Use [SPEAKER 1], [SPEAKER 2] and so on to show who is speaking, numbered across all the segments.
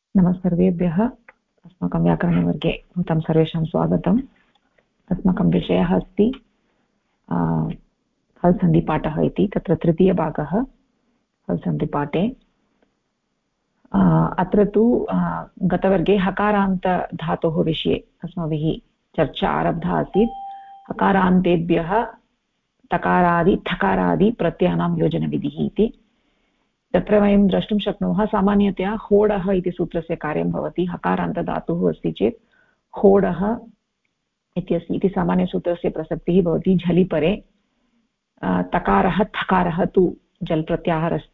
[SPEAKER 1] नमस्सर्वेभ्यः। अस्माकं व्याकरणवर्गे भवतां सर्वेषां स्वागतम्। अस्माकं विषयः अस्ति हल् सन्धिपाठः इति। तत्र तृतीयभागः हल् सन्धिपाठे। अत्र तु गतवर्गे हकारान्तधातोः विषये अस्माभिः चर्चा आरब्धा आसीत्। हकारान्तेभ्यः तकारादि ठकारादि प्रत्ययानां योजनविधिः इति। तत्र वयं द्रष्टुं शक्नुमः सामान्यतया होडः इति सूत्रस्य कार्यं भवति। हकारान्तधातुः अस्ति चेत् होडः इति सामान्यसूत्रस्य प्रसक्तिः भवति। झलि परे तकारः थकारः तु जल् प्रत्याहारस्थ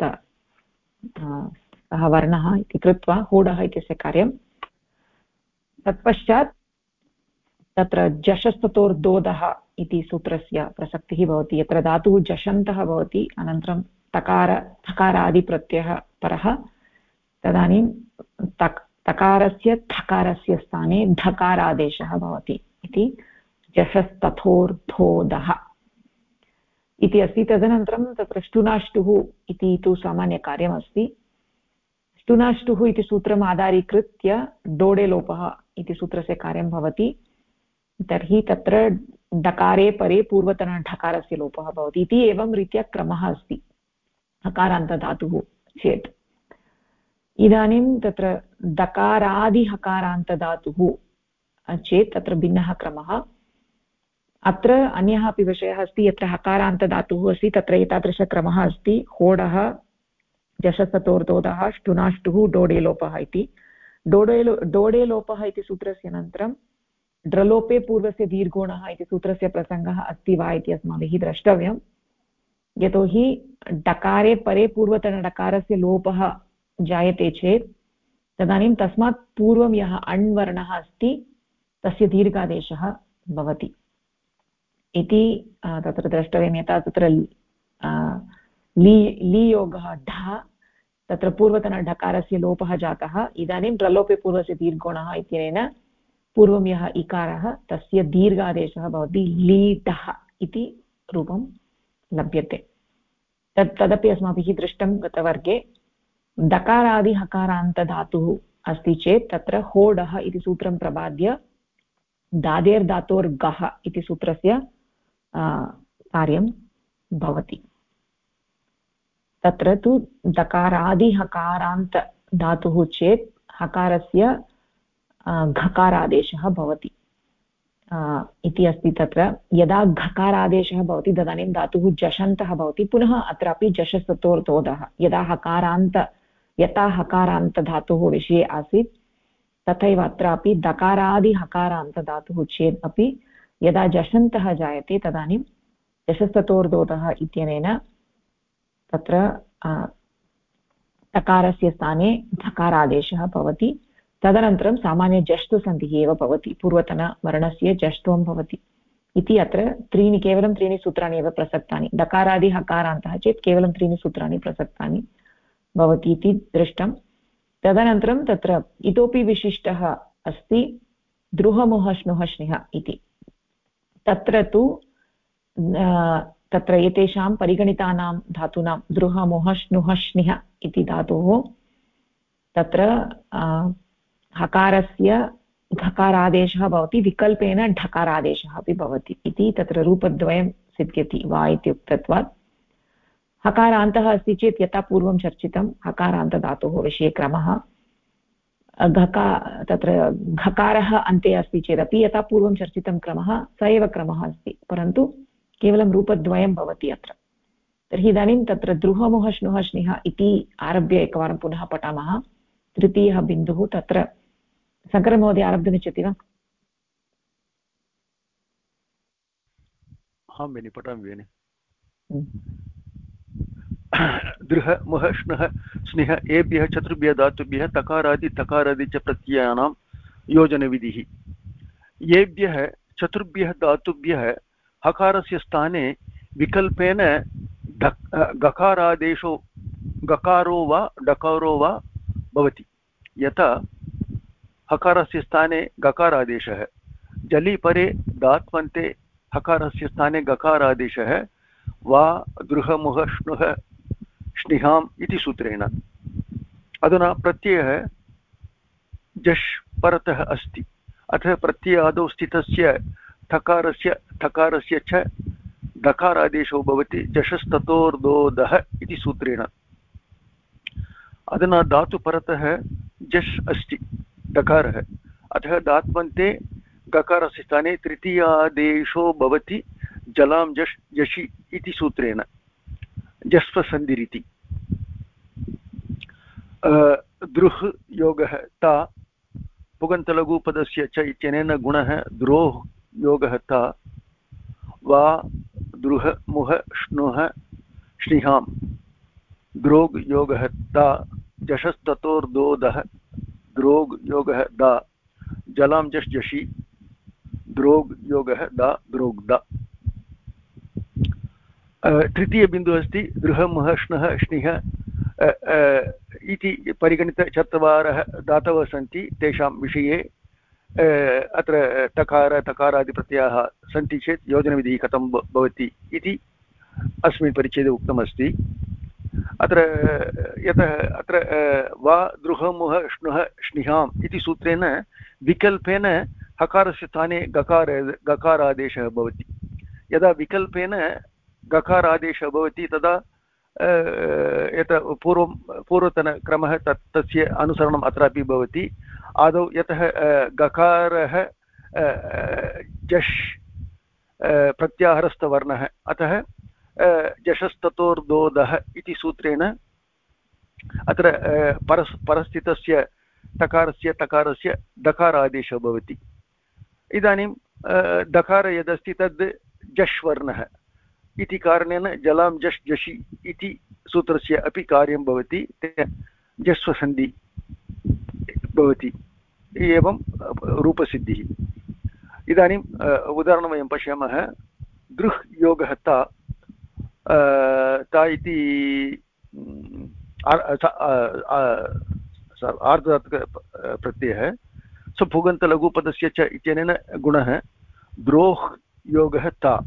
[SPEAKER 1] सः वर्णः इति कृत्वा होडः इत्यस्य कार्यं। तत्पश्चात् तत्र जशस्ततोर्दोदः इति सूत्रस्य प्रसक्तिः भवति। यत्र धातुः जषन्तः भवति अनन्तरं तकार थकारादिप्रत्ययः परः, तदानीं तकारस्य थकारस्य स्थाने धकारादेशः भवति इति जषस्तथोर्धोदः इति अस्ति। तदनन्तरं तत्र ष्टुनाष्टुः इति तु सामान्यकार्यमस्ति। ष्टुनाष्टुः इति सूत्रम् आधारीकृत्य डोडे लोपः इति सूत्रस्य कार्यं भवति। तर्हि तत्र डकारे परे पूर्वतनढकारस्य लोपः भवति इति एवं रीत्या क्रमः अस्ति हकारान्तधातुः चेत्। इदानीं तत्र दकारादिहकारान्तधातुः चेत् तत्र भिन्नः क्रमः। अत्र अन्यः अपि विषयः अस्ति। यत्र हकारान्तधातुः अस्ति तत्र एतादृशक्रमः अस्ति। होडः, जशस्ततोर्दोदः, ष्टुनाष्टुः, डोडे लोपः इति। डोडे लोपः इति सूत्रस्य अनन्तरं ड्रलोपे पूर्वस्य दीर्घोणः इति सूत्रस्य प्रसङ्गः अस्ति वा इति अस्माभिः द्रष्टव्यम्। यतोहि डकारे परे पूर्वतनडकारस्य लोपः जायते चेत् तदानीं तस्मात् पूर्वं यः अण् वर्णः अस्ति तस्य दीर्घादेशः भवति इति तत्र द्रष्टव्यं। यथा तत्र लीयोगः ढ, तत्र पूर्वतनढकारस्य लोपः जातः। इदानीं ड्रलोपे पूर्वस्य दीर्घोणः इत्यनेन पूर्वं यः इकारः तस्य दीर्घादेशः भवति लीढः इति रूपं लभ्यते। तदपि अस्माभिः दृष्टं गतवर्गे। दकारादिहकारान्तधातुः अस्ति चेत् तत्र होडः इति सूत्रं प्रबाद्य दादेर्धातोर्गः इति सूत्रस्य कार्यं भवति। तत्र तु दकारादिहकारान्तधातुः चेत् हकारस्य घकारादेशः भवति इति अस्ति। तत्र यदा घकारादेशः भवति तदानीं धातुः जषन्तः भवति। पुनः अत्रापि जशस्ततोर्दोदः यथा हकारान्तधातुः विषये आसीत् तथैव अत्रापि दकारादिहकारान्तधातुः चेत् अपि यदा जषन्तः जायते तदानीं जशस्ततोर्दोदः इत्यनेन तत्र तकारस्य स्थाने धकारादेशः भवति। तदनन्तरं सामान्य जष्टुसन्धिः एव भवति। पूर्वतनवर्णस्य जष्त्वं भवति इति अत्र केवलं त्रीणि सूत्राणि एव प्रसक्तानि। दकारादिहकारान्तः चेत् केवलं त्रीणि सूत्राणि प्रसक्तानि भवति इति दृष्टं। तदनन्तरं तत्र इतोपि विशिष्टः अस्ति द्रुहमुहश्नुहश्निः इति। तत्र तु तत्र एतेषां परिगणितानां धातूनां द्रुहमुहश्नुहश्निः इति धातोः तत्र हकारस्य घकारादेशः भवति, विकल्पेन ढकारादेशः अपि भवति इति तत्र रूपद्वयं सिद्ध्यति वा इति उक्तत्वात्। हकारान्तः अस्ति चेत् यथा पूर्वं चर्चितं हकारान्तधातोः विषये क्रमः। तत्र घकारः अन्ते अस्ति चेदपि यथा पूर्वं चर्चितं क्रमः स एव क्रमः अस्ति, परन्तु केवलं रूपद्वयं भवति अत्र। तर्हि इदानीं तत्र द्रुहमुहश्नुहश्निः इति आरभ्य एकवारं पुनः पठामः। तृतीयः बिन्दुः तत्र शङ्करमहोदय आरब्धुमिच्छति वा?
[SPEAKER 2] आं बेनि पठामि बेनि। दृह मुह श्नः स्निह एभ्यः चतुर्भ्यः धातुभ्यः तकारादि तकारादि च प्रत्ययानां योजनविधिः। येभ्यः चतुर्भ्यः धातुभ्यः हकारस्य स्थाने विकल्पेन गकारादेशो गकारो वा डकारो वा भवति। यथा हकारस्य स्थाने गकारादेशः, जलि परे दात्वन्ते हकारस्य स्थाने गकारादेशः वा दृहमुह श्नुः श्निहाम् इति सूत्रेण। अधुना प्रत्ययः जश् परतः अस्ति अतः प्रत्ययादौ स्थितस्य ठकारस्य च दकारादेशो भवति जशस्ततोर्दोदः इति सूत्रेण। अधुना धातुपरतः जश् अस्ति दकारः अतः धात्वन्ते गकारस्य स्थाने तृतीयादेशो भवति जलां जश् जषि इति सूत्रेण जस्वसन्धिरिति। द्रुः योगः ता पुगन्तलघुपदस्य च इत्यनेन गुणः द्रोः योगः ता वा द्रुह मुह श्नुः श्निहां द्रोग् योगः ता जशस्ततोर्दोदः द्रोग् योगः दा जलां जश् जषि द्रोग् योगः दा द्रोग्दा। तृतीयबिन्दुः अस्ति दृह मुह श्नः श्निः इति परिगणितचत्वारः धातवः सन्ति तेषां विषये अत्र टकार तकारादिप्रत्ययाः सन्ति चेत् योजनविधिः कथं भवति इति अस्मिन् परिच्छेदे उक्तमस्ति। अत्र यतः अत्र वा द्रुहमुह श्नुः श्निहाम् इति सूत्रेण विकल्पेन हकारस्य स्थाने गकारादेशः भवति। यदा विकल्पेन गकारादेशः भवति तदा यत् पूर्वतनक्रमः तस्य अनुसरणम् अत्रापि भवति। आदौ यतः गकारः जश् प्रत्याहारस्थवर्णः अतः जशस्ततोर्दोदः इति सूत्रेण अत्र परस्थितस्य टकारस्य तकारस्य दकारादेशः भवति। इदानीं दकार यदस्ति तद् जश् वर्णः इति कारणेन जलां जश् जषि इति सूत्रस्य अपि कार्यं भवति जस्वसन्धि भवति एवं रूपसिद्धिः। इदानीम् उदाहरणं वयं पश्यामः दृह् योगः ता इति आर्धधातुकप्रत्ययः सुपुगन्तलघुपदस्य च इत्यनेन गुणः द्रोः योगः ता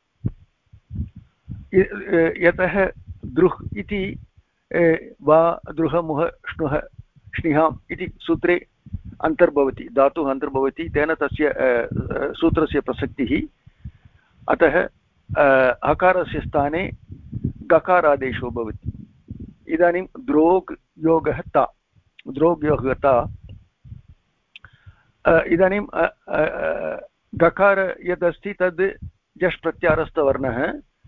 [SPEAKER 2] यतः दृह् इति वा द्रुहमुह श्नुः श्निहाम् इति सूत्रे अन्तर्भवति धातुः अन्तर्भवति तेन तस्य सूत्रस्य प्रसक्तिः। अतः हकारस्य स्थाने गकारादेशो भवति। इदानीं द्रोग् योगः ता द्रोग् योगः ता इदानीं गकार यदस्ति तद् जश् प्रत्याहारस्थवर्णः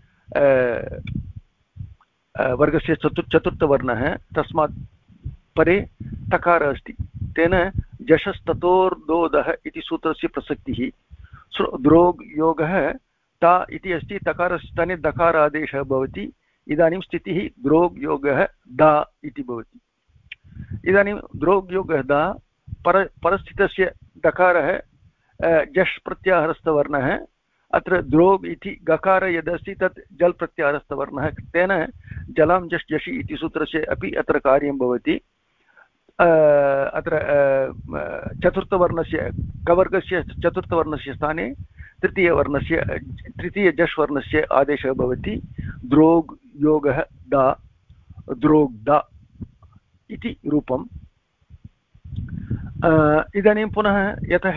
[SPEAKER 2] वर्गस्य चतुर्थवर्णः तस्मात् परे तकार अस्ति तेन जशस्ततोर्दोदः इति सूत्रस्य प्रसक्तिः। द्रोग् योगः ता इति अस्ति तकारस्य स्थाने दकारादेशः भवति। इदानीं स्थितिः द्रोग् योगः दा इति भवति। इदानीं द्रोग् योगः दा परस्थितस्य दकारः जश् प्रत्याहारस्थवर्णः अत्र द्रोग् इति गकार यदस्ति तत् जल् प्रत्याहारस्थवर्णः तेन जलां जश् जषि इति सूत्रस्य अपि अत्र कार्यं भवति। अत्र चतुर्थवर्णस्य कवर्गस्य चतुर्थवर्णस्य स्थाने तृतीयजश् वर्णस्य आदेशः भवति द्रोग् योगः दा द्रोग्दा इति रूपम्। इदानीं पुनः यतः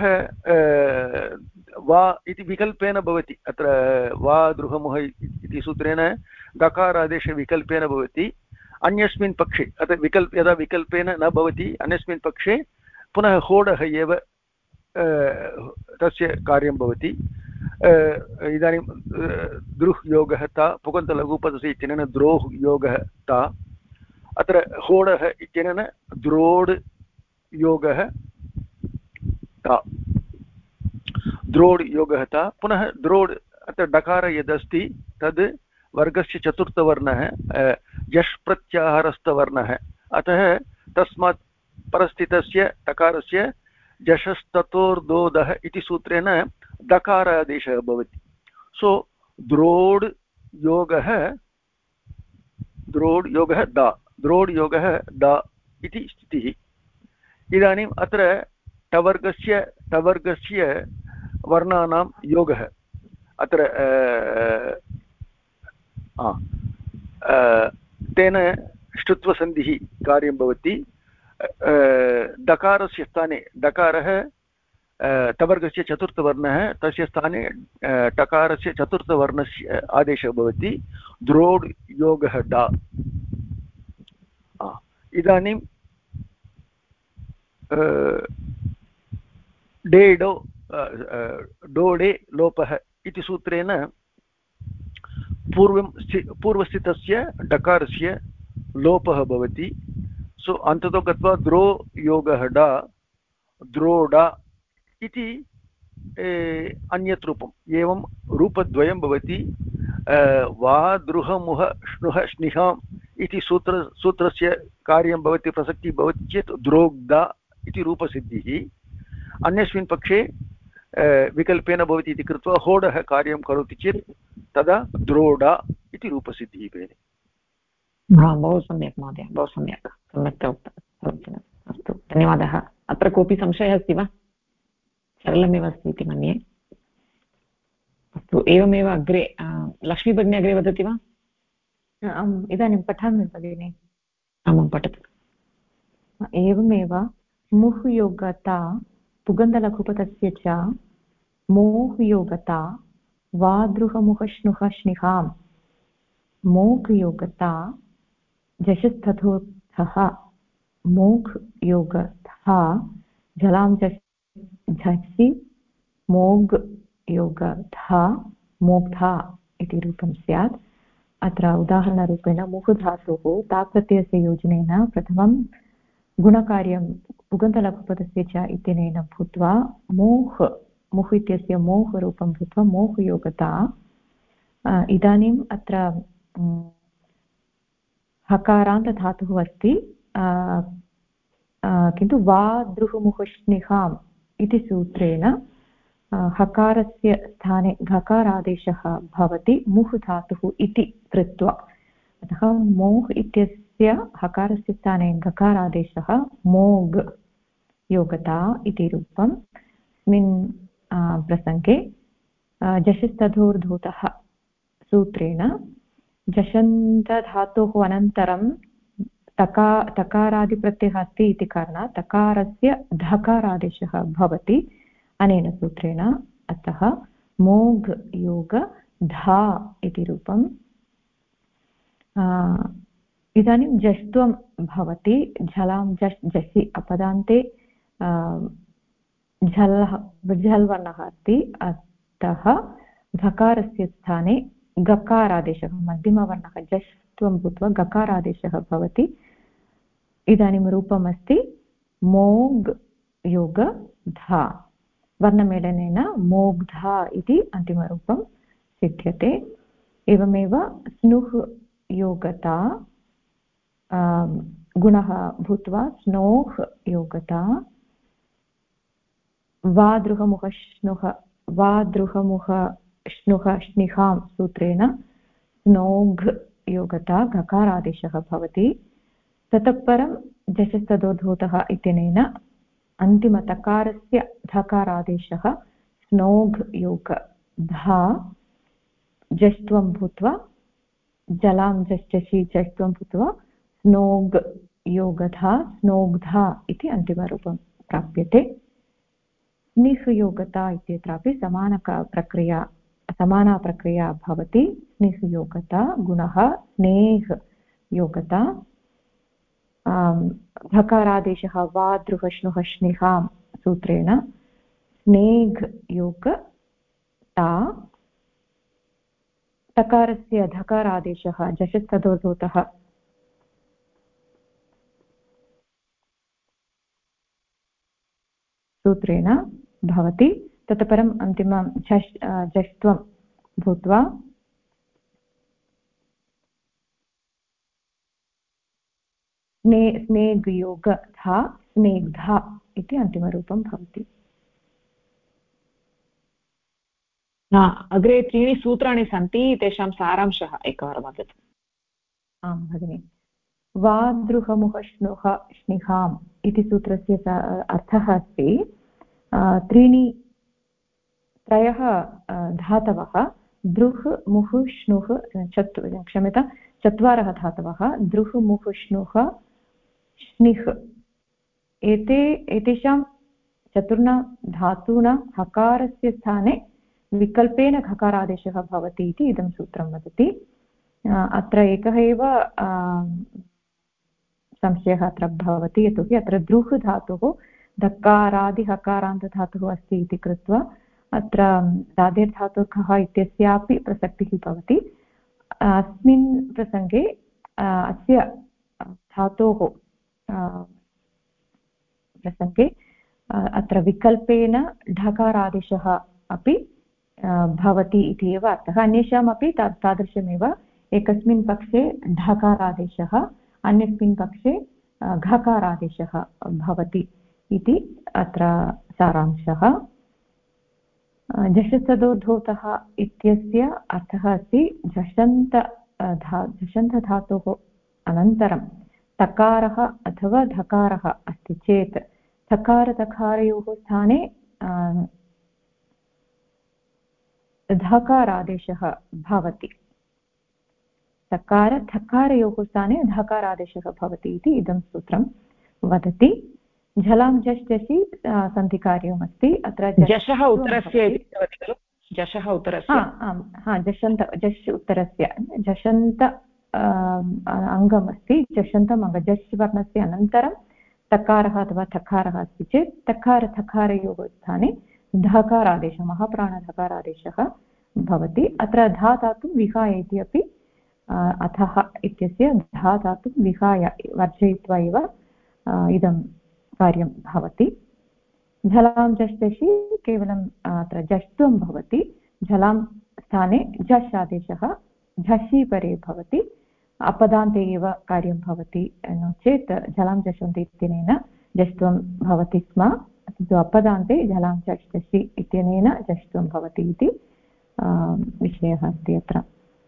[SPEAKER 2] वा इति विकल्पेन भवति अत्र वा द्रुहमुह इति सूत्रेण गकारादेशविकल्पेन भवति। अन्यस्मिन् पक्षे अत्र यदा विकल्पेन न भवति अन्यस्मिन् पक्षे पुनः होडः एव तस्य कार्यं भवति। इदानीं द्रुह् योगः ता पुगन्तलघुपदस्य इत्यनेन द्रोः योगः ता अत्र होडः इत्यनेन द्रोड् योगः ता द्रोड् योगः ता पुनः द्रोड् अत्र डकार यदस्ति तद् वर्गस्य चतुर्थवर्णः यश् प्रत्याहारस्थवर्णः अतः तस्मात् परस्थितस्य टकारस्य जशस्ततोर्दोदः इति सूत्रेण दकारादेशः भवति। सो द्रोड् योगः दा इति स्थितिः। इदानीम् अत्र टवर्गस्य वर्णानां योगः अत्र तेन ष्टुत्वसन्धिः कार्यं भवति। डकारस्य स्थाने डकारः तवर्गस्य चतुर्थवर्णः तस्य स्थाने टकारस्य चतुर्थवर्णस्य आदेशः भवति द्रोड् योगः डा इदानीं डेडो डोडे लोपः इति सूत्रेण पूर्वस्थितस्य डकारस्य लोपः भवति सो अन्ततो गत्वा द्रो योगः डा द्रोडा इति अन्यत् रूपम् एवं रूपद्वयं भवति वा दृहमुह श्नुः श्निहाम् इति सूत्रस्य कार्यं भवति प्रसक्तिः भवति चेत् द्रोग्धा इति रूपसिद्धिः अन्यस्मिन् पक्षे विकल्पेन भवति इति कृत्वा होडः कार्यं करोति चेत् तदा द्रोडा इति रूपसिद्धिः भवति
[SPEAKER 1] बहु सम्यक् महोदय बहु सम्यक् सम्यक् उक्तम् अस्तु धन्यवादः अत्र कोऽपि संशयः अस्ति वा सरलमेव अस्ति इति मन्ये अस्तु एवमेव अग्रे लक्ष्मी भगिनी अग्रे वदति वा
[SPEAKER 3] इदानीं पठामि भगिनि
[SPEAKER 1] आमां पठतु
[SPEAKER 3] एवमेव मुह् योगता पुगन्धलघुपतस्य च मोह् योगता वादृहमुखश्नुः श्निहां मोघ् योगता जशस्तथोर्थः मोघ् योगतः जलां झसि मोघ् योगधा मोग्धा इति रूपं स्यात् अत्र उदाहरणरूपेण मुह् धातुः ताप्रत्ययस्य योजनेन प्रथमं गुणकार्यं पुगन्तलघुपदस्य च इत्यनेन भूत्वा मुह् इत्यस्य मोह् रूपं भूत्वा मोह् योगता इदानीम् अत्र हकारान्तधातुः अस्ति किन्तु वा दृहुमुखश्निहाम् इति सूत्रेण हकारस्य स्थाने घकारादेशः भवति मुह् धातुः इति कृत्वा अतः मोह् इत्यस्य हकारस्य स्थाने घकारादेशः मोग् योगता इति रूपम् अस्मिन् प्रसङ्गे जशस्तधोर्धूतः सूत्रेण जषन्तधातोः अनन्तरं तकारादिप्रत्ययः अस्ति इति कारणात् तकारस्य धकारादेशः भवति अनेन सूत्रेण अतः मोघ् योग धा इति रूपम् इदानीं जष्ट्वं भवति झलां जसि अपदान्ते झल् वर्णः अस्ति अतः धकारस्य स्थाने गकारादेशः मध्यमवर्णः जष्ट्वं भूत्वा गकारादेशः भवति इदानीं रूपमस्ति मोग् योग धा वर्णमेलनेन मोग्धा इति अन्तिमरूपं सिद्ध्यते एवमेव स्नुः योगता गुणः भूत्वा स्नोः योगता वादृहमुह श्नुः श्निहां सूत्रेण स्नोघ् योगता घकारादेशः भवति ततः परं जशस्तदोर्धूतः इत्यनेन अन्तिमतकारस्य धकारादेशः स्नोघ् योग धा जष्ट्वं भूत्वा जलां जश्चषि जष्ट्वं भूत्वा स्नोघ् योगधा स्नोग्धा इति अन्तिमरूपं प्राप्यते स्निह् योगता इत्यत्रापि समाना प्रक्रिया भवति स्निह् योगता गुणः स्नेह् योगता धकारादेशः वा दृहश्नुः श्निहां सूत्रेण स्नेघ् योगता तकारस्य धकारादेशः जशस्तदोर्धूतः सूत्रेण भवति ततः परम् अन्तिमं झष्ट्वं भूत्वा स्नेग्योगधा स्नेग्धा इति अन्तिमरूपं भवति
[SPEAKER 1] अग्रे त्रीणि सूत्राणि सन्ति तेषां सारांशः एकवारं वदतु
[SPEAKER 3] आं भगिनि वादृहमुखश्नुः श्निहाम् इति सूत्रस्य अर्थः अस्ति त्रयः धातवः दृह् मुह् श्नुः चत्वारः धातवः दृह् मुह् श्नुः श्निह् एतेषां चतुर्णां धातूनां हकारस्य स्थाने विकल्पेन घकारादेशः भवति इति इदं सूत्रं वदति। अत्र एकः एव संशयः अत्र भवति, यतोहि अत्र द्रुः धातुः धकारादिहकारान्तधातुः अस्ति इति कृत्वा अत्र दादेर्धातुः कः इत्यस्यापि प्रसक्तिः भवति। अस्मिन् प्रसङ्गे अस्य धातोः प्रसङ्गे अत्र विकल्पेन ढकारादेशः अपि भवति इति एव अर्थः। अन्येषामपि तादृशमेव, एकस्मिन् पक्षे ढकारादेशः, अन्यस्मिन् पक्षे घकारादेशः भवति इति अत्र सारांशः। झषस्तदोर्धोतः इत्यस्य अर्थः अस्ति झषन्तधातोः अनन्तरं तकारः अथवा धकारः अस्ति चेत् थकारतकारयोः स्थाने धकारादेशः भवति। तकार थकारयोः स्थाने धकारादेशः भवति इति इदं सूत्रं वदति। झलां झष् झषि सन्धिकार्यमस्ति। अत्र
[SPEAKER 1] झषः उत्तरस्य इति भवति खलु? झषः उत्तरस्य,
[SPEAKER 3] झषन्त झष् उत्तरस्य झषन्त अङ्गमस्ति। झषन्तम् अङ्ग झष् वर्णस्य अनन्तरं तकारः अथवा थकारः अस्ति चेत् तकार थकारयोः स्थाने धकारादेशः, महाप्राणधकारादेशः भवति। अत्र धा धातुं विहाय इति अपि अथः इत्यस्य धा धातुं विहाय वर्जयित्वा एव इदं कार्यं भवति। झलां झष् झषि केवलम् अत्र झष्त्वं भवति। झलां स्थाने झष् आदेशः झषि परे भवति, अपदान्ते एव कार्यं भवति। नो चेत् झलां झषन्ति इत्यनेन झष्त्वं भवति स्म, किन्तु अपदान्ते झलां झष् झषि इत्यनेन झष्त्वं भवति इति विषयः अस्ति अत्र।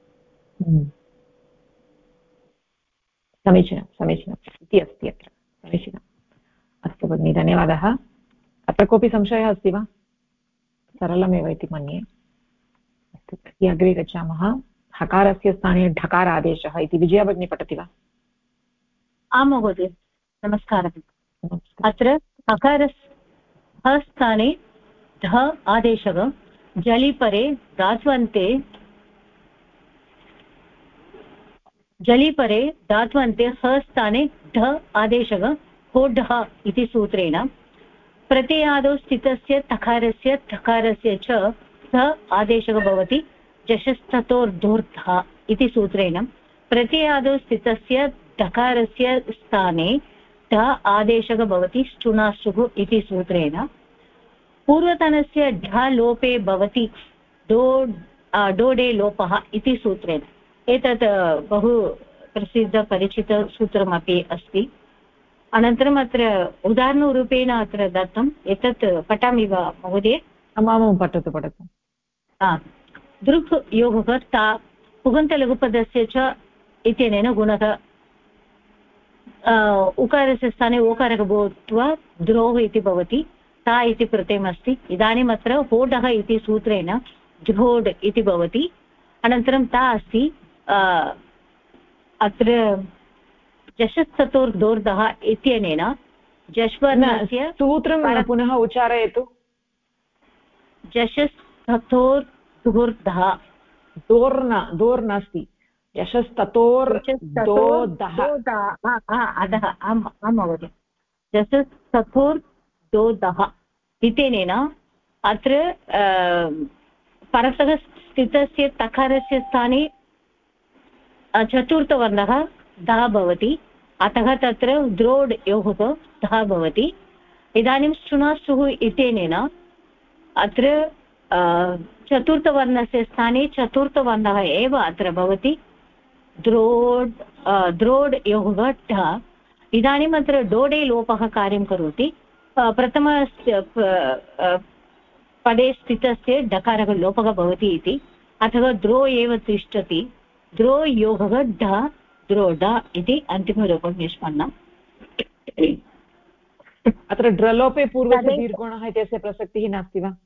[SPEAKER 1] समीचीनम् इति अस्ति अत्र। समीचीनम्, अस्तु भगिनि, धन्यवादः। अत्र कोऽपि संशयः अस्ति वा? सरलमेव इति मन्ये। अस्तु, तर्हि अग्रे गच्छामः। हकारस्य स्थाने ढकार आदेशः इति विजया भगिनी पठति वा?
[SPEAKER 4] आं महोदय, नमस्कारः। अत्र हकारस्य स्थाने ढ आदेशः जलिपरे धात्वन्ते ह स्थाने ढ आदेशः होढः इति सूत्रेण प्रत्ययादौ स्थितस्य तकारस्य थकारस्य च ध आदेशः भवति झषस्ततोर्धोर्धः इति सूत्रेण प्रत्ययादौ स्थितस्य धकारस्य स्थाने ध आदेशः भवति श्चुनाशुः इति सूत्रेण पूर्वतनस्य ढ लोपे भवति डोडे लोपः इति सूत्रेण। एतत् बहु प्रसिद्धपरिचितसूत्रमपि अस्ति। अनन्तरम् अत्र उदाहरणरूपेण अत्र दत्तम्, एतत् पठामि वा महोदय?
[SPEAKER 1] आमां, पठतु।
[SPEAKER 4] दृक् योगः ता पुगन्तलघुपदस्य च इत्यनेन गुणः उकारस्य स्थाने ओकारः भूत्वा द्रोः इति भवति, ता इति प्रत्ययमस्ति। इदानीम् अत्र होडः इति सूत्रेण ध्रोड् इति भवति। अनन्तरं ता अस्ति अत्र झषस्ततोर्धोर्धः इत्यनेन झष्वर्णस्य
[SPEAKER 1] सूत्रं पुनः उच्चारयतु।
[SPEAKER 4] झषस्ततोर्धोर्धः,
[SPEAKER 1] दोर् नास्ति, झषस्ततोर्धोर्धः
[SPEAKER 4] अधः। आम् महोदय, झषस्ततोर्धोर्धः इत्यनेन अत्र परतः स्थितस्य तकारस्य स्थाने चतुर्थवर्णः धः भवति, अतः तत्र द्रोड् योः धः भवति। इदानीं श्चुनाशुः इत्यनेन अत्र चतुर्थवर्णस्य स्थाने चतुर्थवर्णः एव अत्र भवति, द्रोड् योः ढ। इदानीम् अत्र डोडे लोपः कार्यं करोति। प्रथम पदे स्थितस्य डकारः लोपः भवति इति, अथवा द्रो एव तिष्ठति, द्रो योगः ढ द्रोड इति अन्तिमरूपं निष्पन्नम्।
[SPEAKER 1] अत्र ड्रलोपे पूर्वस्य दीर्घोणः इत्यस्य प्रसक्तिः नास्ति वा?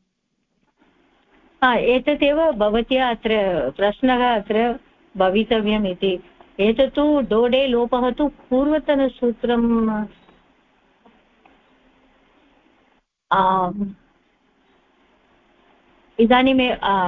[SPEAKER 4] एतदेव भवत्या अत्र प्रश्नः अत्र भवितव्यम् इति। एतत्तु डोडे लोपः तु पूर्वतनसूत्रं इदानीं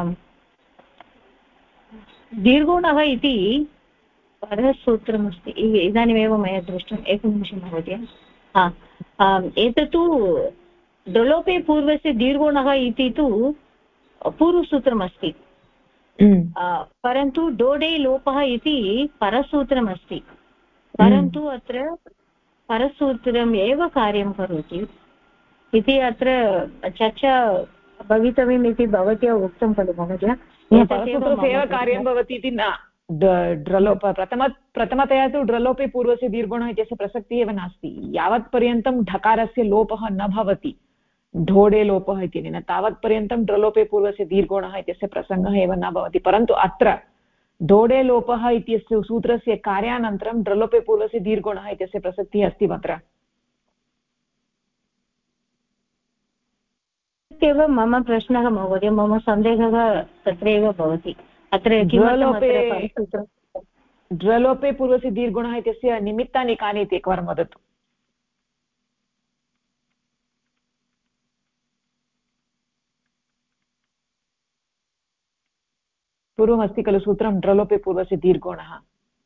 [SPEAKER 4] दीर्घोणः इति परसूत्रमस्ति इदानीमेव मया दृष्टम् एकनिमिषं महोदय एतत्तु डलोपे पूर्वस्य दीर्घोणः इति तु पूर्वसूत्रमस्ति परन्तु डोडे लोपः इति परसूत्रमस्ति परन्तु अत्र परसूत्रम् एव कार्यं करोति इति अत्र चर्चा भवितव्यम् इति भवत्या उक्तं खलु महोदय
[SPEAKER 1] परसूत्रस्य एव कार्यं भवति इति न ड्रलोप प्रथमतया तु ड्रलोपे पूर्वस्य दीर्घोणः इत्यस्य प्रसक्तिः एव नास्ति यावत्पर्यन्तं ढकारस्य लोपः न भवति ढोडे लोपः इत्यनेन तावत्पर्यन्तं ड्रलोपे पूर्वस्य दीर्घोणः इत्यस्य प्रसङ्गः एव न भवति परन्तु अत्र ढोडे लोपः इत्यस्य सूत्रस्य कार्यानन्तरं ड्रलोपे पूर्वस्य दीर्घोणः इत्यस्य प्रसक्तिः अस्ति अत्र
[SPEAKER 4] एव मम प्रश्नः महोदय मम सन्देहः तत्रैव भवति अत्र
[SPEAKER 1] ड्रलोपे पूर्वस्य दीर्घोणः इत्यस्य निमित्तानि कानि इति एकवारं वदतु पूर्वमस्ति खलु सूत्रं ड्रलोपे पूर्वस्य दीर्घोणः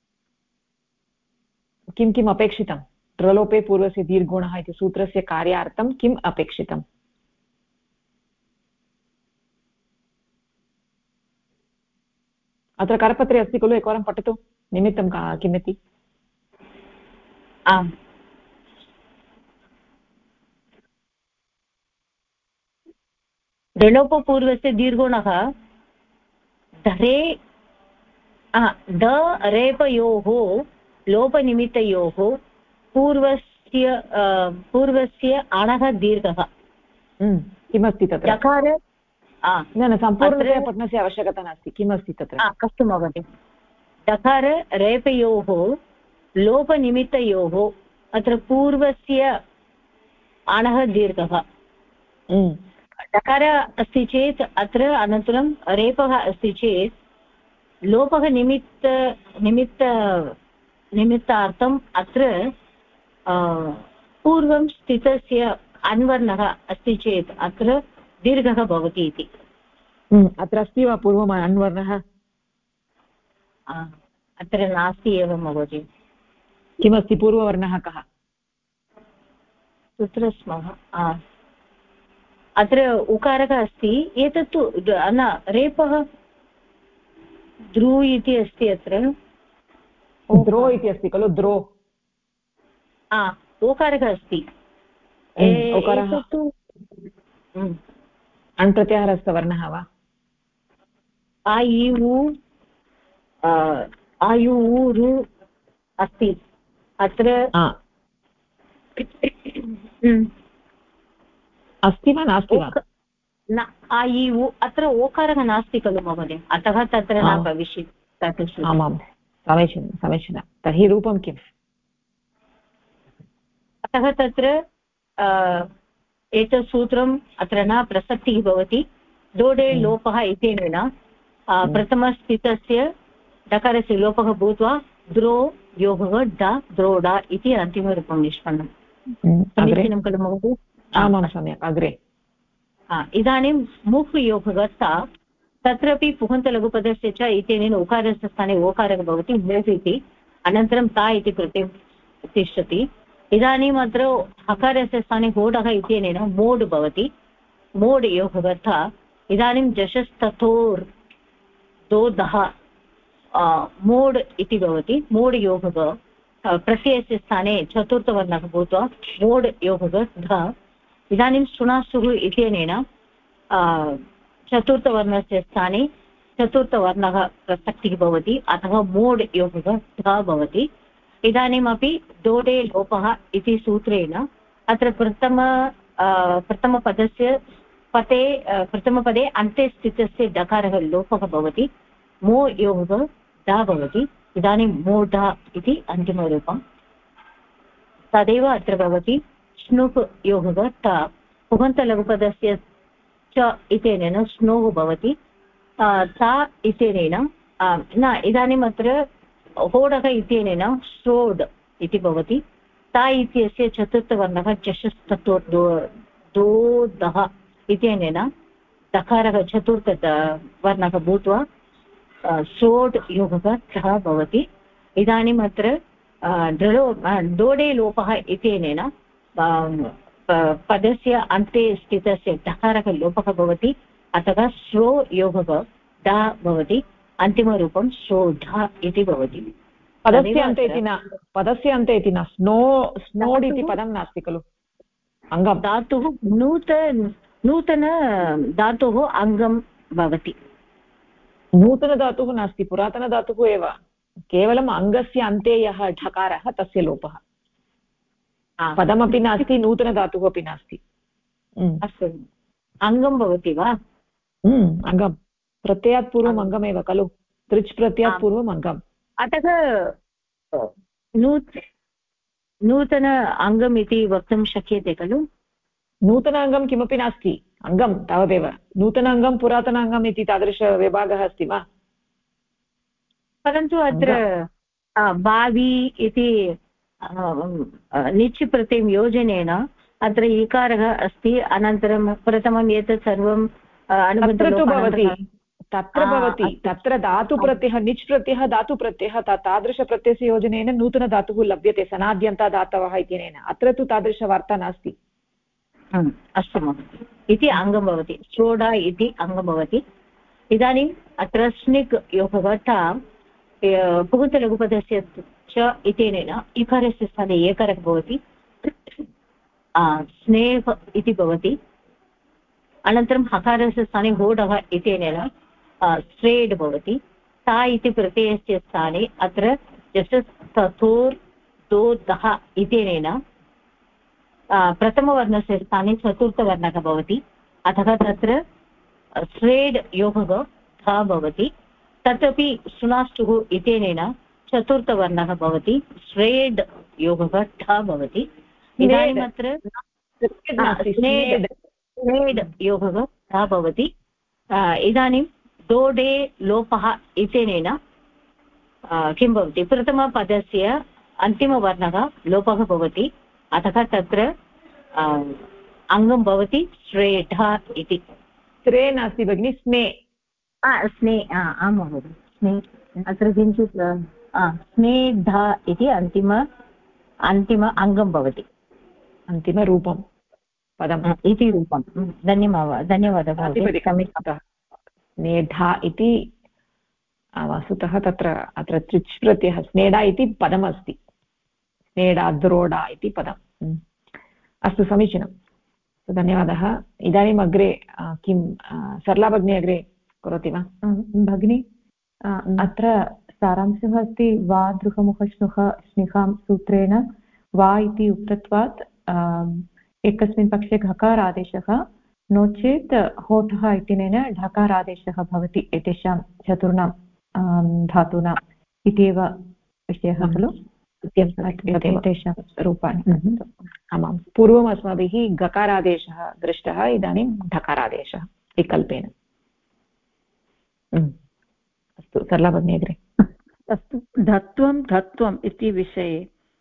[SPEAKER 1] किं किम् अपेक्षितं ड्रलोपे पूर्वस्य दीर्घोणः इति सूत्रस्य कार्यार्थं किम् अपेक्षितम् अत्र करपत्रे अस्ति खलु एकवारं पठतु निमित्तं किमिति
[SPEAKER 4] आम् ड्रलोपपूर्वस्य दीर्घोणः द रेपयोः लोपनिमित्तयोः पूर्वस्य अणः दीर्घः
[SPEAKER 1] किमस्ति तत्र
[SPEAKER 4] डकार
[SPEAKER 1] न सम्पूर्णतया पठनस्य आवश्यकता नास्ति किमस्ति तत्र
[SPEAKER 4] अस्तु महोदय डकार रेपयोः लोपनिमित्तयोः अत्र पूर्वस्य अणः दीर्घः डकार अस्ति चेत् अत्र अनन्तरं रेपः अस्ति चेत् लोपः निमित्तार्थम् अत्र पूर्वं स्थितस्य अन्वर्णः अस्ति चेत् अत्र दीर्घः भवति इति
[SPEAKER 1] अत्र अस्ति वा पूर्वम् अन्वर्णः
[SPEAKER 4] अत्र नास्ति एव महोदय
[SPEAKER 1] किमस्ति पूर्ववर्णः कः
[SPEAKER 4] कुत्र स्मः अत्र उकारः अस्ति एतत्तु न रेपः ध्रु इति अस्ति अत्र
[SPEAKER 1] द्रो इति अस्ति खलु द्रो
[SPEAKER 4] ओकारः अस्ति एतत्तु
[SPEAKER 1] अण्प्रत्याहारस्थवर्णः वा
[SPEAKER 4] आयुरु अस्ति अत्र
[SPEAKER 1] अस्ति वा नास्ति वा
[SPEAKER 4] न आयु अत्र ओकारः नास्ति खलु महोदय अतः तत्र न भविष्यति
[SPEAKER 1] आमां समीचीनं समीचीनं तर्हि रूपं किम्
[SPEAKER 4] अतः तत्र एतत् सूत्रम् अत्र न प्रसक्तिः भवति डोडे लोपः इत्यनेन प्रथमस्थितस्य डकारस्य लोपः भूत्वा द्रो योगः ड द्रोडा इति अन्तिमरूपं निष्पन्नं समीचीनं खलु महोदय
[SPEAKER 1] आमां सम्यक् अग्रे
[SPEAKER 4] इदानीं मुह् योगः सा तत्रापि पुहन्तलघुपदस्य च इत्यनेन उकारस्य स्थाने ओकारः भवति मुह् इति अनन्तरं ता इति प्रत्ययं तिष्ठति इदानीम् अत्र हकारस्य स्थाने होडः इत्यनेन मोड् भवति मोड् योगः इदानीं जशस्तथोर् दोदः मोड् इति भवति मोड् योगः प्रत्ययस्य स्थाने चतुर्थवर्णः भूत्वा मोड् योगः ध इदानीं शुनासुः इत्यनेन चतुर्थवर्णस्य स्थाने चतुर्थवर्णः प्रसक्तिः भवति अतः मोड् योगः ध भवति इदानीमपि डोडे लोपः इति सूत्रेण अत्र प्रथमपदस्य प्रथमपदे अन्ते स्थितस्य डकारः लोपः भवति मो योगः ड भवति इदानीं मोढ इति अन्तिमरूपं तदेव अत्र भवति श्नुः योगः ट पुगन्तलघुपदस्य च इत्यनेन स्नोः भवति ता इत्यनेन न इदानीम् अत्र होडः इत्यनेन श्रोड् इति भवति ता इत्यस्य चतुर्थवर्णः चषस्ततो दोदः इत्यनेन तकारः चतुर्थवर्णः भूत्वा सोड् योगः सः भवति। इदानीम् अत्र डोडे लोपः इत्यनेन पदस्य अन्ते स्थितस्य ढकारः लोपः भवति, अतः श्रो योगः ड भवति, अन्तिमरूपं शोढ इति भवति।
[SPEAKER 1] पदस्य अन्ते इति न स्नोड् इति पदं नास्ति खलु, अङ्गं
[SPEAKER 4] धातुः नूतन धातुः अङ्गं भवति।
[SPEAKER 1] नूतनधातुः नास्ति, पुरातनधातुः एव, केवलम् अङ्गस्य अन्ते यः ढकारः तस्य लोपः, पदमपि नास्ति, नूतनधातुः अपि नास्ति।
[SPEAKER 4] अस्तु, अङ्गं भवति वा?
[SPEAKER 1] अङ्गं प्रत्ययात् पूर्वम् अङ्गमेव खलु, तृच् प्रत्ययात् पूर्वम् अङ्गम्,
[SPEAKER 4] अतः नूतन अङ्गम् इति वक्तुं शक्यते खलु?
[SPEAKER 1] नूतन अङ्गं किमपि नास्ति, अङ्गं तावदेव। नूतन अङ्गं पुरातन अङ्गम् इति तादृशविभागः अस्ति वा?
[SPEAKER 4] परन्तु अत्र भावी इति निच् प्रत्ययं योजनेन अत्र इकारः अस्ति, अनन्तरं प्रथमम् एतत् सर्वं
[SPEAKER 1] तत्र भवति तत्र धातुप्रत्ययः, निच् प्रत्ययः धातुप्रत्ययः, तादृशप्रत्ययस्य योजनेन नूतनधातुः लभ्यते सनाद्यन्ता धातवः इत्यनेन। अत्र तु तादृशवार्ता नास्ति।
[SPEAKER 4] अस्तु महोदय, इति अङ्गं भवति, सोडा इति अङ्गं भवति। इदानीम् अत्र स्निग् योगः पुगन्तलघुपदस्य च इत्यनेन इकारस्य स्थाने एकारः भवति, स्नेह इति भवति। अनन्तरं हकारस्य स्थाने होडः इत्यनेन स्ट्रेड् भवति। ता इति प्रत्ययस्य स्थाने अत्र तथोर् दोदः इत्यनेन प्रथमवर्णस्य स्थाने चतुर्थवर्णः भवति, अतः तत्र स्ट्रेड् योगः थ भवति। तदपि सुनाष्टुः इत्यनेन चतुर्थवर्णः भवति, स्ट्रेड् योगः ठ भवति। इदानीम् अत्र स्नेड् योगः ठ भवति। इदानीं दोडे लोपः इत्यनेन किं भवति? प्रथमपदस्य अन्तिमवर्णः लोपः भवति, अतः तत्र अङ्गं भवति श्रेढ इति।
[SPEAKER 1] स्त्रे नास्ति भगिनि, स्ने
[SPEAKER 4] आं महोदय, स्ने अत्र किञ्चित् स्नेढ इति अन्तिम अङ्गं भवति,
[SPEAKER 1] अन्तिमरूपं पदम्
[SPEAKER 4] इति रूपं। धन्यवादः महोदय।
[SPEAKER 1] स्नेढा इति वस्तुतः तत्र अत्र त्रिच् प्रत्ययः स्नेडा इति पदमस्ति, स्नेडा द्रोडा इति पदम्। अस्तु, समीचीनं, धन्यवादः। इदानीम् अग्रे किं सरला भगिनी अग्रे करोति वा?
[SPEAKER 3] भगिनी, अत्र सारांशः अस्ति वा दृढमुखश्नुः स्निहां सूत्रेण वा इति उक्तत्वात् एकस्मिन् पक्षे घकारादेशः, नो चेत् होठः इत्यनेन ढकारादेशः भवति एतेषां चतुर्णां धातूनाम् इत्येव विषयः खलु, एतेषां रूपाणि।
[SPEAKER 1] आमां, पूर्वम् अस्माभिः गकारादेशः दृष्टः, इदानीं ढकारादेशः विकल्पेन। अस्तु, सरला भगिनी अग्रे।
[SPEAKER 5] अस्तु, धत्वम् इति विषये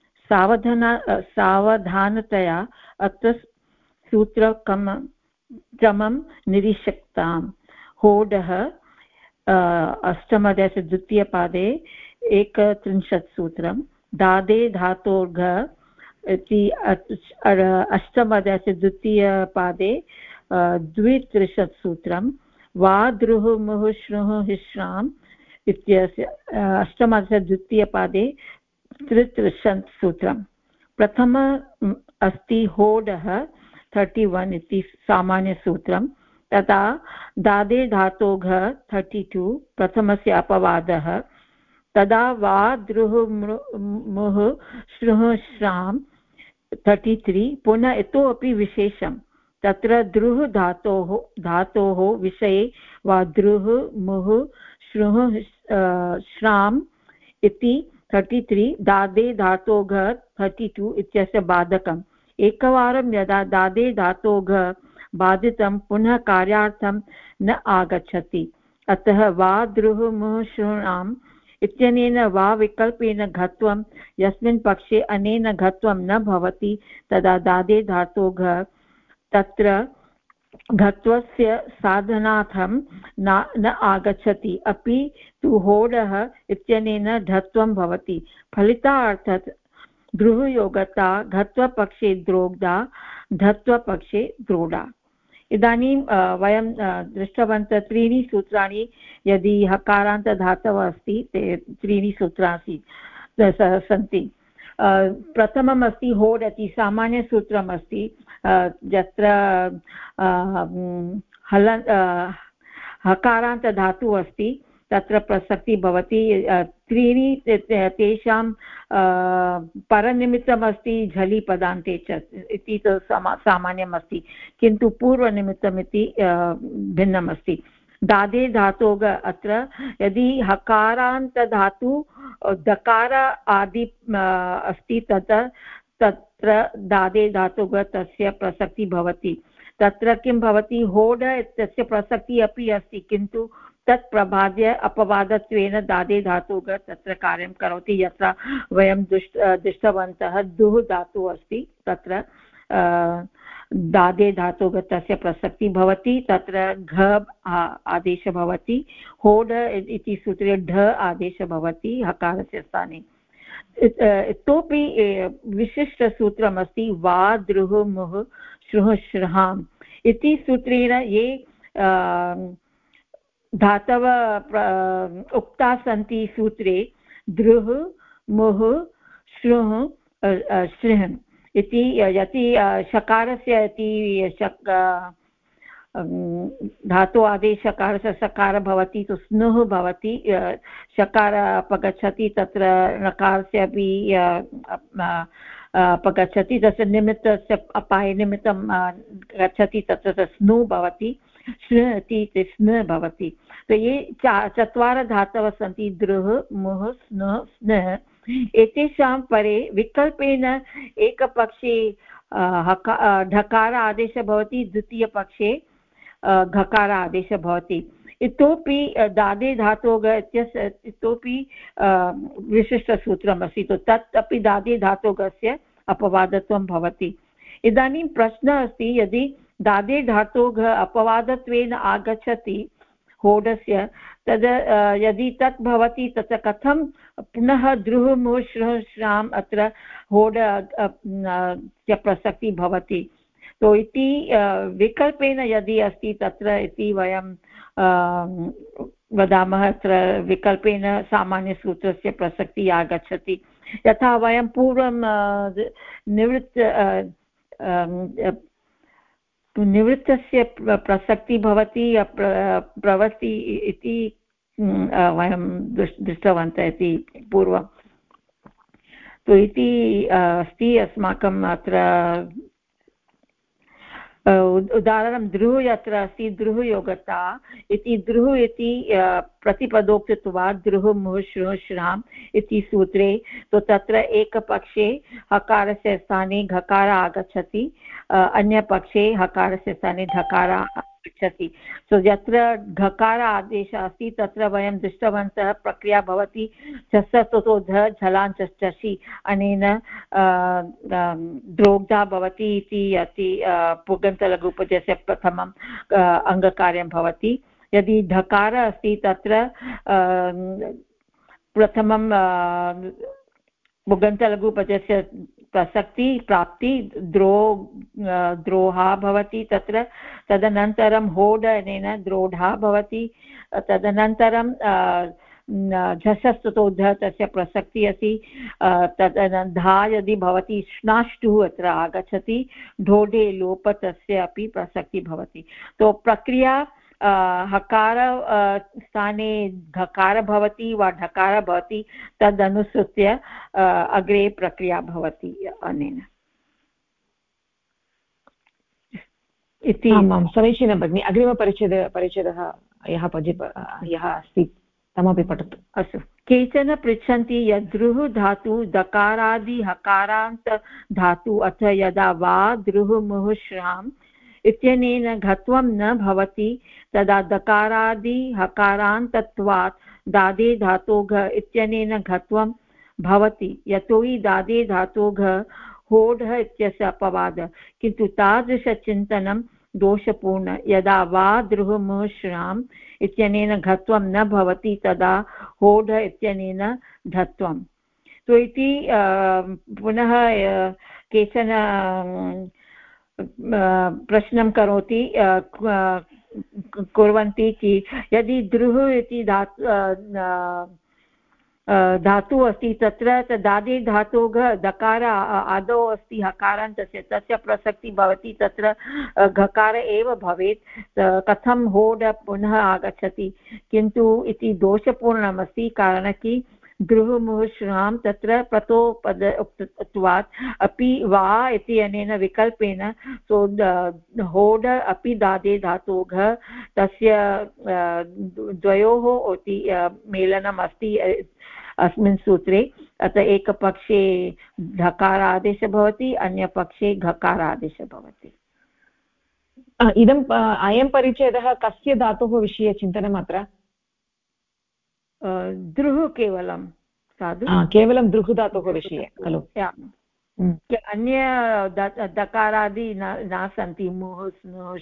[SPEAKER 5] सावधानतया अत्र सूत्रक्रमं निरीक्षताम्। होडः अष्टमदस्य द्वितीयपादे 31 सूत्रं, दादे धातोर्घ इति अष्टमदस्य द्वितीयपादे 32 सूत्रं, वा द्रुः मुः श्रुः हिश्राम् इत्यस्य अष्टमदस्य द्वितीयपादे 33 सूत्रं। प्रथम अस्ति होडः 31 इति सामान्यसूत्रं, तथा दादे धातोघ 32 प्रथमस्य अपवादः, तदा वा द्रुः मुः श्रुः श्राम् 33 पुनः इतोपि विशेषं, तत्र द्रुः धातोः विषये वा द्रुः मुः श्रुः श्राम् इति 33 दादे धातोघ 32 इत्यस्य बाधकम्। एकवारं यदा दादे धातोघ बाधितं पुनः कार्यार्थं न आगच्छति, अतः वा द्रुः मुः श्रुणाम् इत्यनेन वा विकल्पेन घत्वं यस्मिन् पक्षे अनेन घत्वं न भवति तदा दादे धातोघ तत्र घत्वस्य साधनार्थं न आगच्छति, अपि तु होडः इत्यनेन धत्वं भवति। फलितार्थात् द्रुहयोगता घत्वपक्षे द्रोग्धा, धत्वपक्षे द्रोडा। इदानीं वयं दृष्टवन्तः त्रीणि सूत्राणि, यदि हकारान्तधातवः अस्ति ते त्रीणि सूत्राणि सन्ति। प्रथमम् अस्ति होड् इति सामान्यसूत्रम् अस्ति, यत्र हकारान्तधातुः अस्ति तत्र प्रसक्तिः भवति। त्रीणि तेषां परनिमित्तमस्ति झलि पदान्ते च इति सामान्यम् अस्ति, किन्तु पूर्वनिमित्तमिति भिन्नमस्ति। दादे धातोः अत्र यदि हकारान्तधातु दकार आदि अस्ति तत्र दादे धातोः तस्य प्रसक्तिः भवति। तत्र किं भवति, होड इत्यस्य प्रसक्तिः अपि अस्ति, किन्तु तत् प्रबाद्य अपवादत्वेन दादे धातुः तत्र कार्यं करोति। यत्र वयं दृष्टवन्तः दुः धातुः अस्ति, तत्र दादे धातुः तस्य प्रसक्तिः भवति, तत्र घ आदेशः भवति। होड इति सूत्रे ढ आदेशः भवति हकारस्य स्थाने। इतोपि विशिष्टसूत्रमस्ति वा द्रुः मुः श्रुः श्रहाम् इति सूत्रेण ये धातव उक्ता सन्ति सूत्रे द्रुः मुः श्रुः श्रृः इति, यदि शकारस्य इति धातु आदेशकारस्य सकार भवति तो स्नुः भवति, शकार अपगच्छति तत्र नकारस्य अपि अपगच्छति, तस्य निमित्तस्य अपाय निमित्तं गच्छति तत्र स्नु भवति, श्न इति स्न भवति। तो ये चत्वारः धातवः सन्ति, दृः मुः स्नुः स्नः। एतेषां परे विकल्पेन एकपक्षे ढकार आदेशः भवति, द्वितीयपक्षे घकार आदेशः भवति। इतोपि दादे धातोः इत्यस्य इतोपि विशिष्टसूत्रमस्ति, तो तत् अपि दादे धातोगस्य अपवादत्वं भवति। इदानीं प्रश्नः अस्ति, यदि दादे धातोः अपवादत्वेन आगच्छति होडस्य, तद् यदि तत् भवति तत्र कथं पुनः द्रुः मुः श्रुः श्राम् अत्र होड प्रसक्तिः भवति। तो इति विकल्पेन यदि अस्ति तत्र इति वयं वदामः, अत्र विकल्पेन सामान्यसूत्रस्य प्रसक्तिः आगच्छति। यथा वयं पूर्वं निवृत्तस्य प्रसक्तिः भवति प्रवृत्ति इति वयं दृष्टवन्तः इति पूर्वं। तो इति अस्ति अस्माकम् अत्र उदाहरणं द्रुः यत्र अस्ति, द्रुः योगता इति, द्रुः इति प्रतिपदोक्तत्वात् द्रुः मुः श्रुः श्राम् इति सूत्रे, तो तत्र एकपक्षे हकारस्य स्थाने घकार आगच्छति, अन्यपक्षे हकारस्य स्थाने धकार आगच्छति। सो यत्र घकार आदेशः अस्ति तत्र वयं दृष्टवन्तः प्रक्रिया भवति झस् ततो ध झलाञ् चषि, अनेन द्रोग्धा भवति इति अति पुगन्तलघुपदस्य प्रथमम् अङ्गकार्यं भवति। यदि धकारः अस्ति तत्र प्रथमं पुगन्तलघुपदस्य प्रसक्ति प्राप्ति द्रोहा भवति तत्र, तदनन्तरं होड अनेन द्रोढा भवति, तदनन्तरं झसस्तुतो ध तस्य प्रसक्तिः अस्ति, धा यदि भवति श्नाष्टुः अत्र आगच्छति, ढोढे लोप तस्य अपि प्रसक्तिः भवति। तो प्रक्रिया हकार स्थाने घकार भवति वा ढकार भवति, तदनुसृत्य अग्रे प्रक्रिया भवति अनेन इति।
[SPEAKER 1] आमां समीचीनं भगिनि। अग्रिमपरिच्छेदः यः अस्ति तमपि पठतु।
[SPEAKER 5] अस्तु। केचन पृच्छन्ति यद्रुः धातु दकारादि हकारान्त धातु अथ यदा वा द्रुः मुः श्राम् इत्यनेन घत्वं न भवति तदा दकारादि हकारान्तत्वात् दादे धातोः इत्यनेन घत्वं भवति, यतोहि दादे धातोः होढः इत्यस्य अपवादः किन्तु तादृशचिन्तनं दोषपूर्ण यदा वा दृढमुश्राम् इत्यनेन घत्वं न भवति तदा होढ इत्यनेन धत्वम् तो इति पुनः केचन प्रश्नं करोति कुर्वन्ति कि यदि दृः इति धातु अस्ति तत्र दादे धातोः दकार आदौ अस्ति हकारान्तस्य तस्य प्रसक्तिः भवति तत्र घकार एव भवेत् कथं होड पुनः आगच्छति किन्तु इति दोषपूर्णमस्ति कारणं कि दृढमुश्रां तत्र प्रतोपद उक्तत्वात् अपि वा इति अनेन विकल्पेन सो होड अपि दादे धातोः तस्य द्वयोः इति मेलनम् अस्ति अस्मिन् सूत्रे अतः एकपक्षे धकारादेशः भवति अन्यपक्षे घकारादेशः भवति
[SPEAKER 1] इदम् अयं परिच्छेदः कस्य धातोः विषये चिन्तनम् अत्र
[SPEAKER 5] दृः केवलं साधु
[SPEAKER 1] केवलं दृः धातोः विषये खलु
[SPEAKER 5] अन्य दकारादि न सन्ति मुहुः स्नुः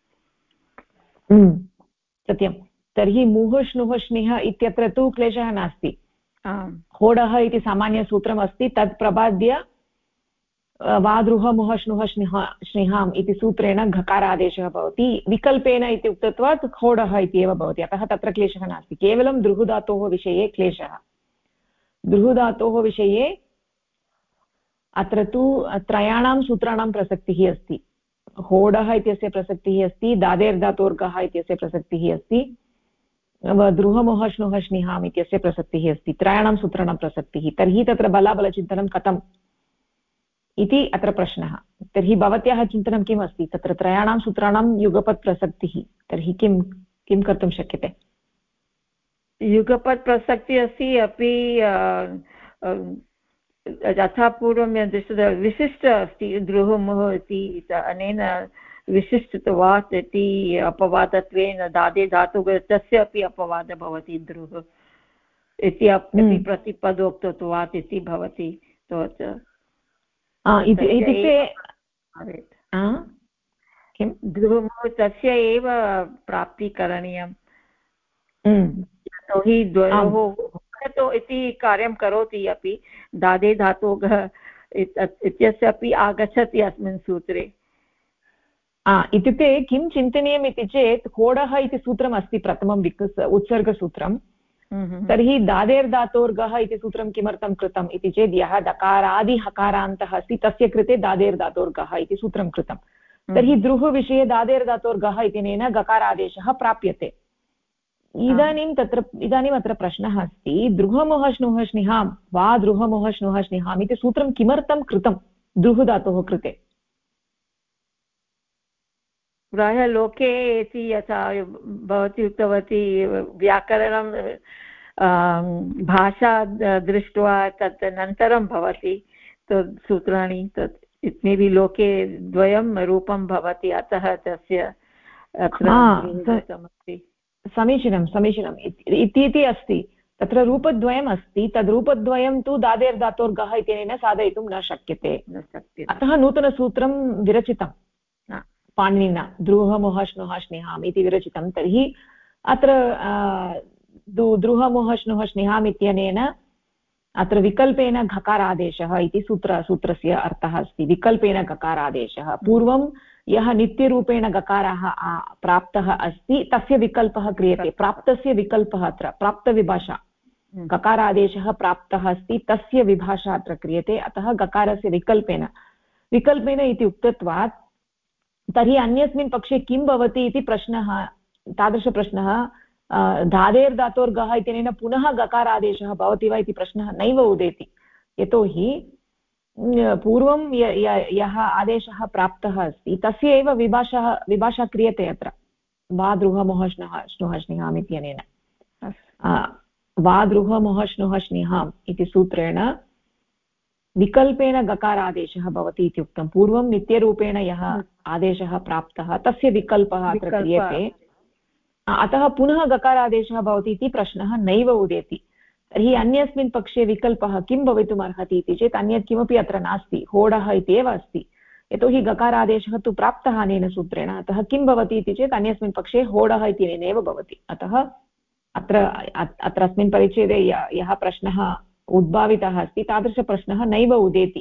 [SPEAKER 1] सत्यं तर्हि मुहुः स्नुः स्निः इत्यत्र तु क्लेशः नास्ति होडः इति सामान्यसूत्रम् अस्ति तत् प्रबाद्य वादृह मुह स्नुह स्निहाम् इति सूत्रेण घकारादेशः भवति विकल्पेन इति उक्तत्वात् होडः इति एव भवति अतः तत्र क्लेशः नास्ति केवलं दृहुधातोः विषये क्लेशः दृहुधातोः विषये अत्र तु त्रयाणां सूत्राणां प्रसक्तिः अस्ति होडः इत्यस्य प्रसक्तिः अस्ति दादेर्धातोर्गः इत्यस्य प्रसक्तिः अस्ति दृहमुह स्नुह स्निहाम् इत्यस्य प्रसक्तिः अस्ति त्रयाणां सूत्राणां प्रसक्तिः तर्हि तत्र बलाबलचिन्तनं कथम् इति अत्र प्रश्नः तर्हि भवत्याः चिन्तनं किम् अस्ति तत्र त्रयाणां सूत्राणां युगपत् प्रसक्तिः तर्हि किं कर्तुं शक्यते
[SPEAKER 5] युगपत् प्रसक्तिः अस्ति अपि यथा पूर्वं दृष्टं विशिष्ट अस्ति दृहुमुः इति अनेन विशिष्टत्वात् इति अपवादत्वेन दादे धातुः तस्य अपि अपवादः भवति दृः इति प्रतिपदोक्तत्वात् इति भवति
[SPEAKER 1] इत्युक्ते
[SPEAKER 5] किं दृहुमुः तस्य एव प्राप्तिः करणीयं यतोहि द्वयोः इति कार्यं करोति अपि दादे धातोः इत्यस्य अपि आगच्छति अस्मिन् सूत्रे
[SPEAKER 1] इत्युक्ते किं चिन्तनीयम् इति चेत् होडः इति सूत्रम् अस्ति प्रथमं उत्सर्गसूत्रं तर्हि दादेर्धातोर्गः इति सूत्रं किमर्थं कृतम् इति चेत् यः दकारादि हकारान्तः अस्ति तस्य कृते दादेर्धातोर्गः इति सूत्रं कृतं तर्हि दृः विषये दादेर्धातोर्गः इत्यनेन गकारादेशः प्राप्यते इदानीम् अत्र प्रश्नः अस्ति दृहमुह स्नुह स्निहां वा दृहमुह स्नुह स्निहाम् इति सूत्रं किमर्थं कृतं दृः धातोः कृते
[SPEAKER 5] प्रायः लोके इति यथा भवती उक्तवती व्याकरणं भाषा दृष्ट्वा तत् अनन्तरं भवति तत् सूत्राणि तत् इत्नेपि लोके द्वयं रूपं भवति अतः तस्य
[SPEAKER 1] समीचीनम् इति अस्ति तत्र रूपद्वयम् अस्ति तद् रूपद्वयं तु दादेर्धातोर्गः इत्यनेन साधयितुं न शक्यते अतः नूतनसूत्रं विरचितं पाणिनिना दृहमुह स्नुह स्निहाम् इति विरचितं तर्हि अत्र दृहमुह स्नुह स्निहाम् इत्यनेन अत्र विकल्पेन घकारादेशः इति सूत्रस्य अर्थः अस्ति विकल्पेन घकारादेशः पूर्वं यः नित्यरूपेण गकारः प्राप्तः अस्ति तस्य विकल्पः क्रियते प्राप्तस्य विकल्पः अत्र प्राप्तविभाषा गकारादेशः प्राप्तः अस्ति तस्य विभाषा अत्र क्रियते अतः गकारस्य विकल्पेन इति उक्तत्वात् तर्हि अन्यस्मिन् पक्षे किं भवति इति प्रश्नः तादृशप्रश्नः धादेर्धातोर्गः इत्यनेन पुनः गकारादेशः भवति वा इति प्रश्नः नैव उदेति यतोहि पूर्वं यः आदेशः प्राप्तः अस्ति तस्य एव विभाषा क्रियते अत्र वा दृहमुह स्नुह स्निहाम् इत्यनेन वा दृहमुह स्नुह स्निहाम् इति सूत्रेण विकल्पेन गकारादेशः भवति इति उक्तं पूर्वं नित्यरूपेण यः आदेशः प्राप्तः तस्य विकल्पः अत्र क्रियते अतः पुनः गकारादेशः भवति इति प्रश्नः नैव उदेति तर्हि अन्यस्मिन् पक्षे विकल्पः किं भवितुम् अर्हति इति चेत् अन्यत् किमपि अत्र नास्ति, होडः इत्येव अस्ति। यतोहि गकारादेशः तु प्राप्तः अनेन सूत्रेण, अतः किं भवति इति चेत् अन्यस्मिन् पक्षे होडः इत्यनेनैव भवति। अतः अत्र अस्मिन् परिच्छेदे यः प्रश्नः उद्भावितः अस्ति तादृशप्रश्नः नैव उदेति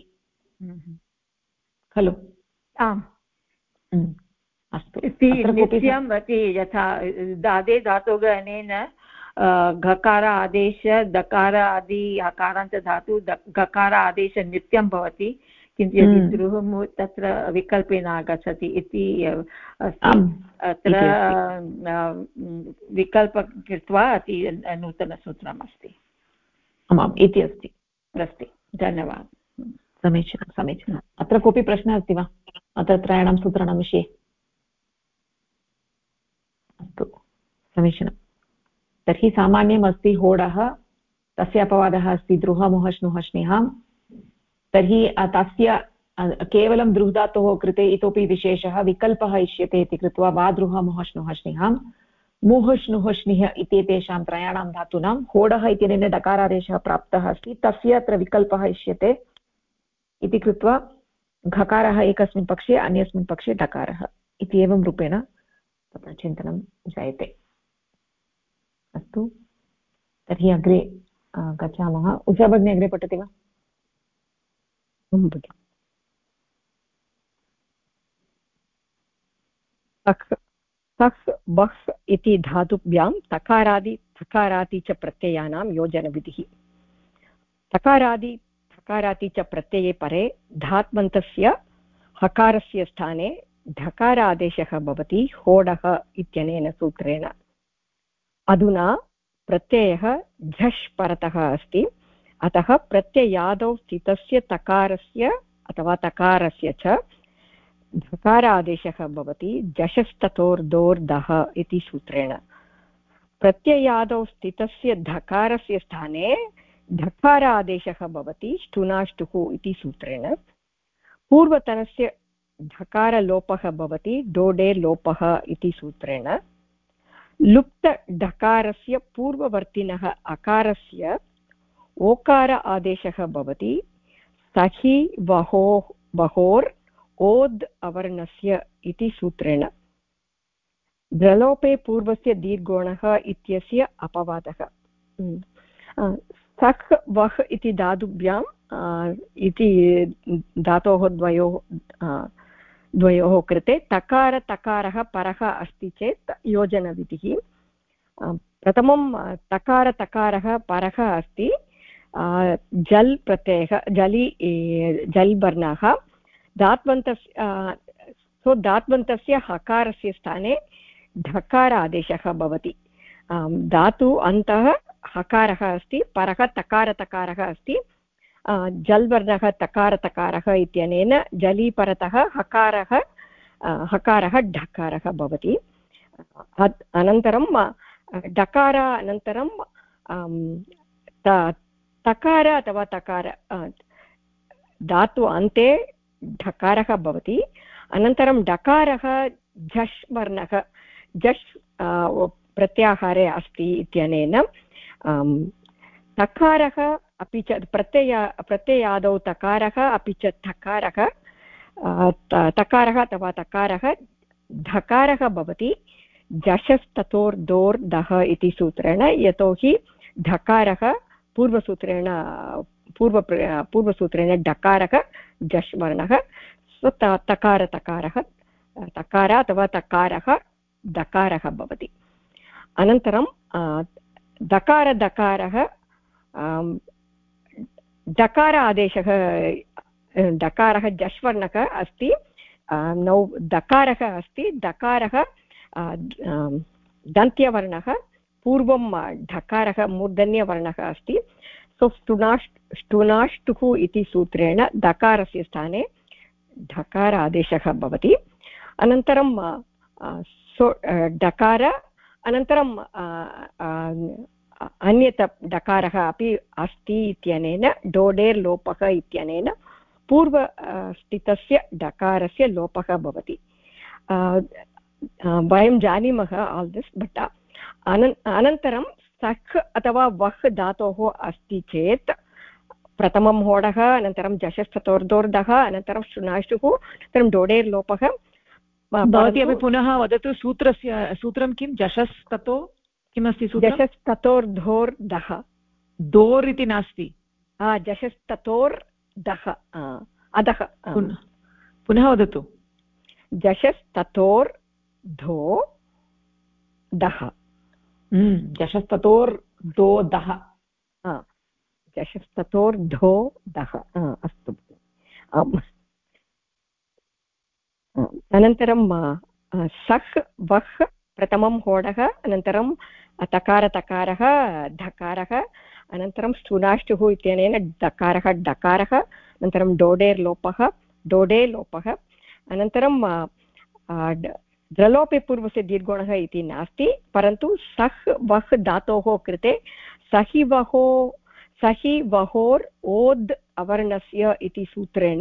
[SPEAKER 1] खलु?
[SPEAKER 5] आम्
[SPEAKER 1] अस्तु।
[SPEAKER 5] नित्यम् अस्ति, यथा दादे धातोः अनेन घकार आदेश दकार आदि हकारान्त धातु गकार आदेश नित्यं भवति, किन्तु यदि द्रुः तत्र विकल्पे न आगच्छति इति अस्ति। अत्र विकल्प कृत्वा अति नूतनसूत्रम् अस्ति।
[SPEAKER 1] आमाम् इति अस्ति।
[SPEAKER 5] धन्यवादः।
[SPEAKER 1] समीचीनं समीचीनम्। अत्र कोऽपि प्रश्नः अस्ति वा अत्र त्रयाणां सूत्राणां विषये? अस्तु समीचीनं। तर्हि सामान्यम् अस्ति होडः, तस्य अपवादः अस्ति द्रुह मुहश् नुहश्निहां। तर्हि तस्य केवलं दृह् धातोः कृते इतोपि विशेषः विकल्पः इष्यते इति कृत्वा वा द्रुह मुहश् नुहश्निहां मुहुष् नुहुष्निः इत्येतेषां त्रयाणां धातूनां होडः इत्यनेन डकारादेशः प्राप्तः अस्ति, तस्य अत्र विकल्पः इष्यते इति कृत्वा घकारः एकस्मिन् पक्षे अन्यस्मिन् पक्षे डकारः इति एवं रूपेण तत्र चिन्तनं जायते। अस्तु तर्हि अग्रे गच्छामः। उषा भगिनी अग्रे पठति वा?
[SPEAKER 6] सख् बह् इति धातुभ्यां तकारादि थकाराति च प्रत्ययानां योजनविधिः। तकारादि थकाराति च प्रत्यये परे धात्मन्तस्य हकारस्य स्थाने ढकार आदेशः भवति होडः इत्यनेन सूत्रेण। अधुना प्रत्ययः झष् परतः अस्ति, अतः प्रत्ययादौ स्थितस्य तकारस्य अथवा तकारस्य च ढकार आदेशः भवति जशस्ततोर्दोर्दः इति सूत्रेण। प्रत्ययादौ स्थितस्य धकारस्य स्थाने ढकार आदेशः भवति ष्टुनाष्टुः इति सूत्रेण। पूर्वतनस्य ढकारलोपः भवति डोडेर्लोपः इति सूत्रेण। लुप्तढकारस्य पूर्ववर्तिनः अकारस्य ओकार आदेशः भवति सहि वहोः वहोर् ओद् अवर्णस्य इति सूत्रेण। द्रलोपे पूर्वस्य दीर्घोणः इत्यस्य अपवादः। सख् वह् इति धातुभ्यां इति धातोः द्वयोः कृते तकार तकारः परः अस्ति चेत् योजनविधिः। प्रथमं तकार तकारः परः अस्ति, जल् प्रत्ययः जल् वर्णः धात्वन्तस्य हकारस्य स्थाने ढकार आदेशः भवति। धातु अन्तः हकारः अस्ति, परः तकार तकारः अस्ति, जल् वर्णः तकार तकारः इत्यनेन जलि परतः हकारः ढकारः भवति। अनन्तरं डकार अनन्तरं तकार अथवा तकार धातु अन्ते ढकारः भवति। अनन्तरं डकारः झष् वर्णः झष् प्रत्याहारे अस्ति इत्यनेन तकारः अपि च प्रत्ययादौ तकारः अपि च तकारः अथवा तकारः ढकारः भवति जशस्ततोर्दोर्दः इति सूत्रेण। यतोहि ढकारः पूर्वसूत्रेण डकारः जश् वर्णः, तकार अथवा तकारः दकारः भवति। अनन्तरं दकारः डकार आदेशः, डकारः जश् वर्णः अस्ति, दकारः अस्ति, दकारः दन्त्यवर्णः, पूर्वं ढकारः मूर्धन्यवर्णः अस्ति। सो ष्टुनाष्टुः इति सूत्रेण दकारस्य स्थाने ढकार आदेशः भवति। अनन्तरं डकार अनन्तरं अन्यत् डकारः अपि अस्ति इत्यनेन डोडेर् लोपः इत्यनेन पूर्वस्थितस्य डकारस्य लोपः भवति। वयं जानीमः आल् दिस्, बट् अनन्तरं सख् अथवा वह् धातोः अस्ति चेत् प्रथमं होडः अनन्तरं जशस्ततोर्धोर्धः अनन्तरं शुनाशुः अनन्तरं डोडेर् लोपः।
[SPEAKER 1] भवती अपि पुनः वदतु सूत्रं किं जशस्ततो किमस्ति सूत्रं?
[SPEAKER 6] जशस्ततोर्धोर्धः।
[SPEAKER 1] दोर् इति नास्ति,
[SPEAKER 6] जशस्ततोर्धः अधः।
[SPEAKER 1] पुनः वदतु।
[SPEAKER 6] जशस्ततोर्धो दः।
[SPEAKER 1] जशस्ततोर्धो दः।
[SPEAKER 6] जशस्ततोर्धो दः। अस्तु। अनन्तरं सह् वह् प्रथमं होडः अनन्तरं तकारतकारः धकारः अनन्तरं स्तुनाष्टुः इत्यनेन दकारः डकारः अनन्तरं डोडेर् लोपः डोडे लोपः अनन्तरं द्रलोपे पूर्वस्य दीर्घोणः इति नास्ति, परन्तु सह् वह् धातोः कृते सहि वहोर् ओद् अवर्णस्य इति सूत्रेण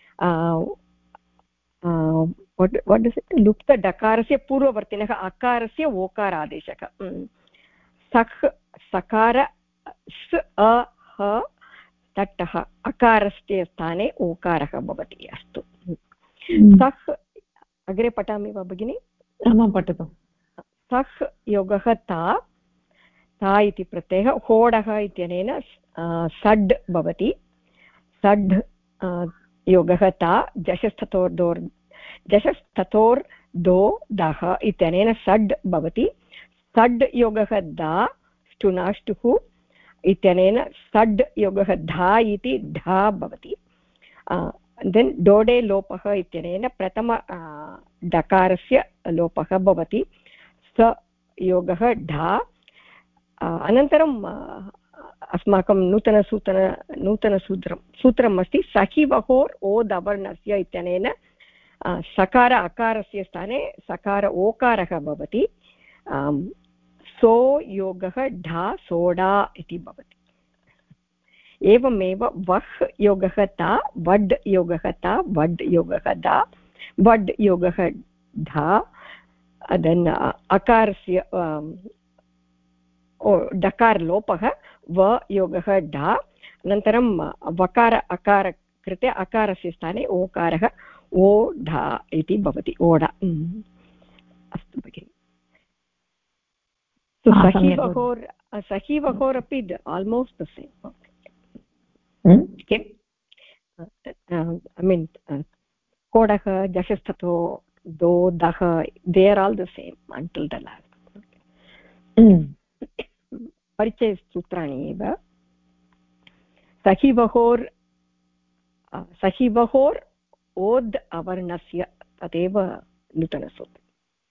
[SPEAKER 6] लुप्तडकारस्य पूर्ववर्तिनः अकारस्य ओकारादेशः। सह् सकार स् अ ह तटः अकारस्य स्थाने ओकारः भवति। अस्तु, सह् अग्रे पठामि वा भगिनि?
[SPEAKER 1] आमां पठतु।
[SPEAKER 6] सह् योगः ता इति प्रत्ययः होडः इत्यनेन सड् भवति। सड् योगः ता जशस्ततोर्धो दः इत्यनेन सड् भवति। सड् योगः दा स्टुनाष्टुः इत्यनेन सड् योगः धा इति धा भवति। देन् डोडे लोपः इत्यनेन प्रथम डकारस्य लोपः भवति। स योगः ढा। अनन्तरं अस्माकं नूतनसूत्रम् अस्ति सखि वहोर् ओद् अवर्णस्य इत्यनेन सकार अकारस्य स्थाने सकार ओकारः भवति। सो योगः ढा सोडा इति भवति। एवमेव वह् योगः ता वड् योगः ता वड् योगः दा वड् योगः ढा। देन् अकारस्य डकार लोपः व योगः ढा। अनन्तरं वकार अकार कृते अकारस्य स्थाने ओकारः ओ ढा इति भवति। ओडा। अस्तु भगिनि। सहि वहोर् अपि almost the same. I mean kodah jashasthato do dah, they are all the same until the last. परिचय सूत्राणि एव। सहि वहोर् ओद् अवर्णस्य तदेव नूतनसूत्रम्।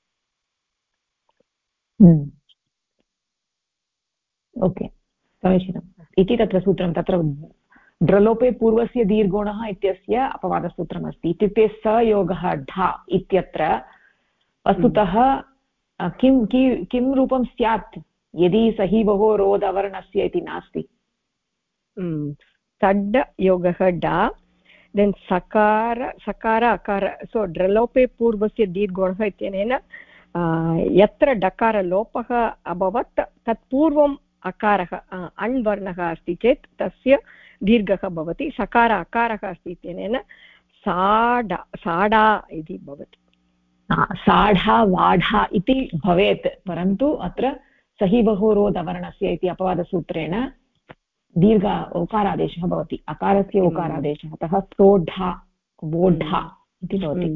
[SPEAKER 1] ओके, समीचीनम्। इति तत्र सूत्रं, तत्र ड्रलोपे पूर्वस्य दीर्घोणः इत्यस्य अपवादसूत्रमस्ति। इत्युक्ते सयोगः ढा इत्यत्र वस्तुतः किं रूपं स्यात् यदि सहि वहो रोद् अवर्णस्य इति नास्ति?
[SPEAKER 6] सड् योगः डा, देन् सकार अकार। सो ड्रलोपे पूर्वस्य दीर्घोणः इत्यनेन यत्र डकारलोपः अभवत् तत्पूर्वम् अकारः अण्वर्णः अस्ति चेत् तस्य दीर्घः भवति। सकार अकारः अस्ति इत्यनेन साडा इति भवति।
[SPEAKER 1] साढा वाढा इति भवेत्, परन्तु अत्र सहि वहो रोद् अवर्णस्य इति अपवादसूत्रेण दीर्घ ओकारादेशः भवति, अकारस्य ओकारादेशः। अतः सोढा वोढा इति भवति।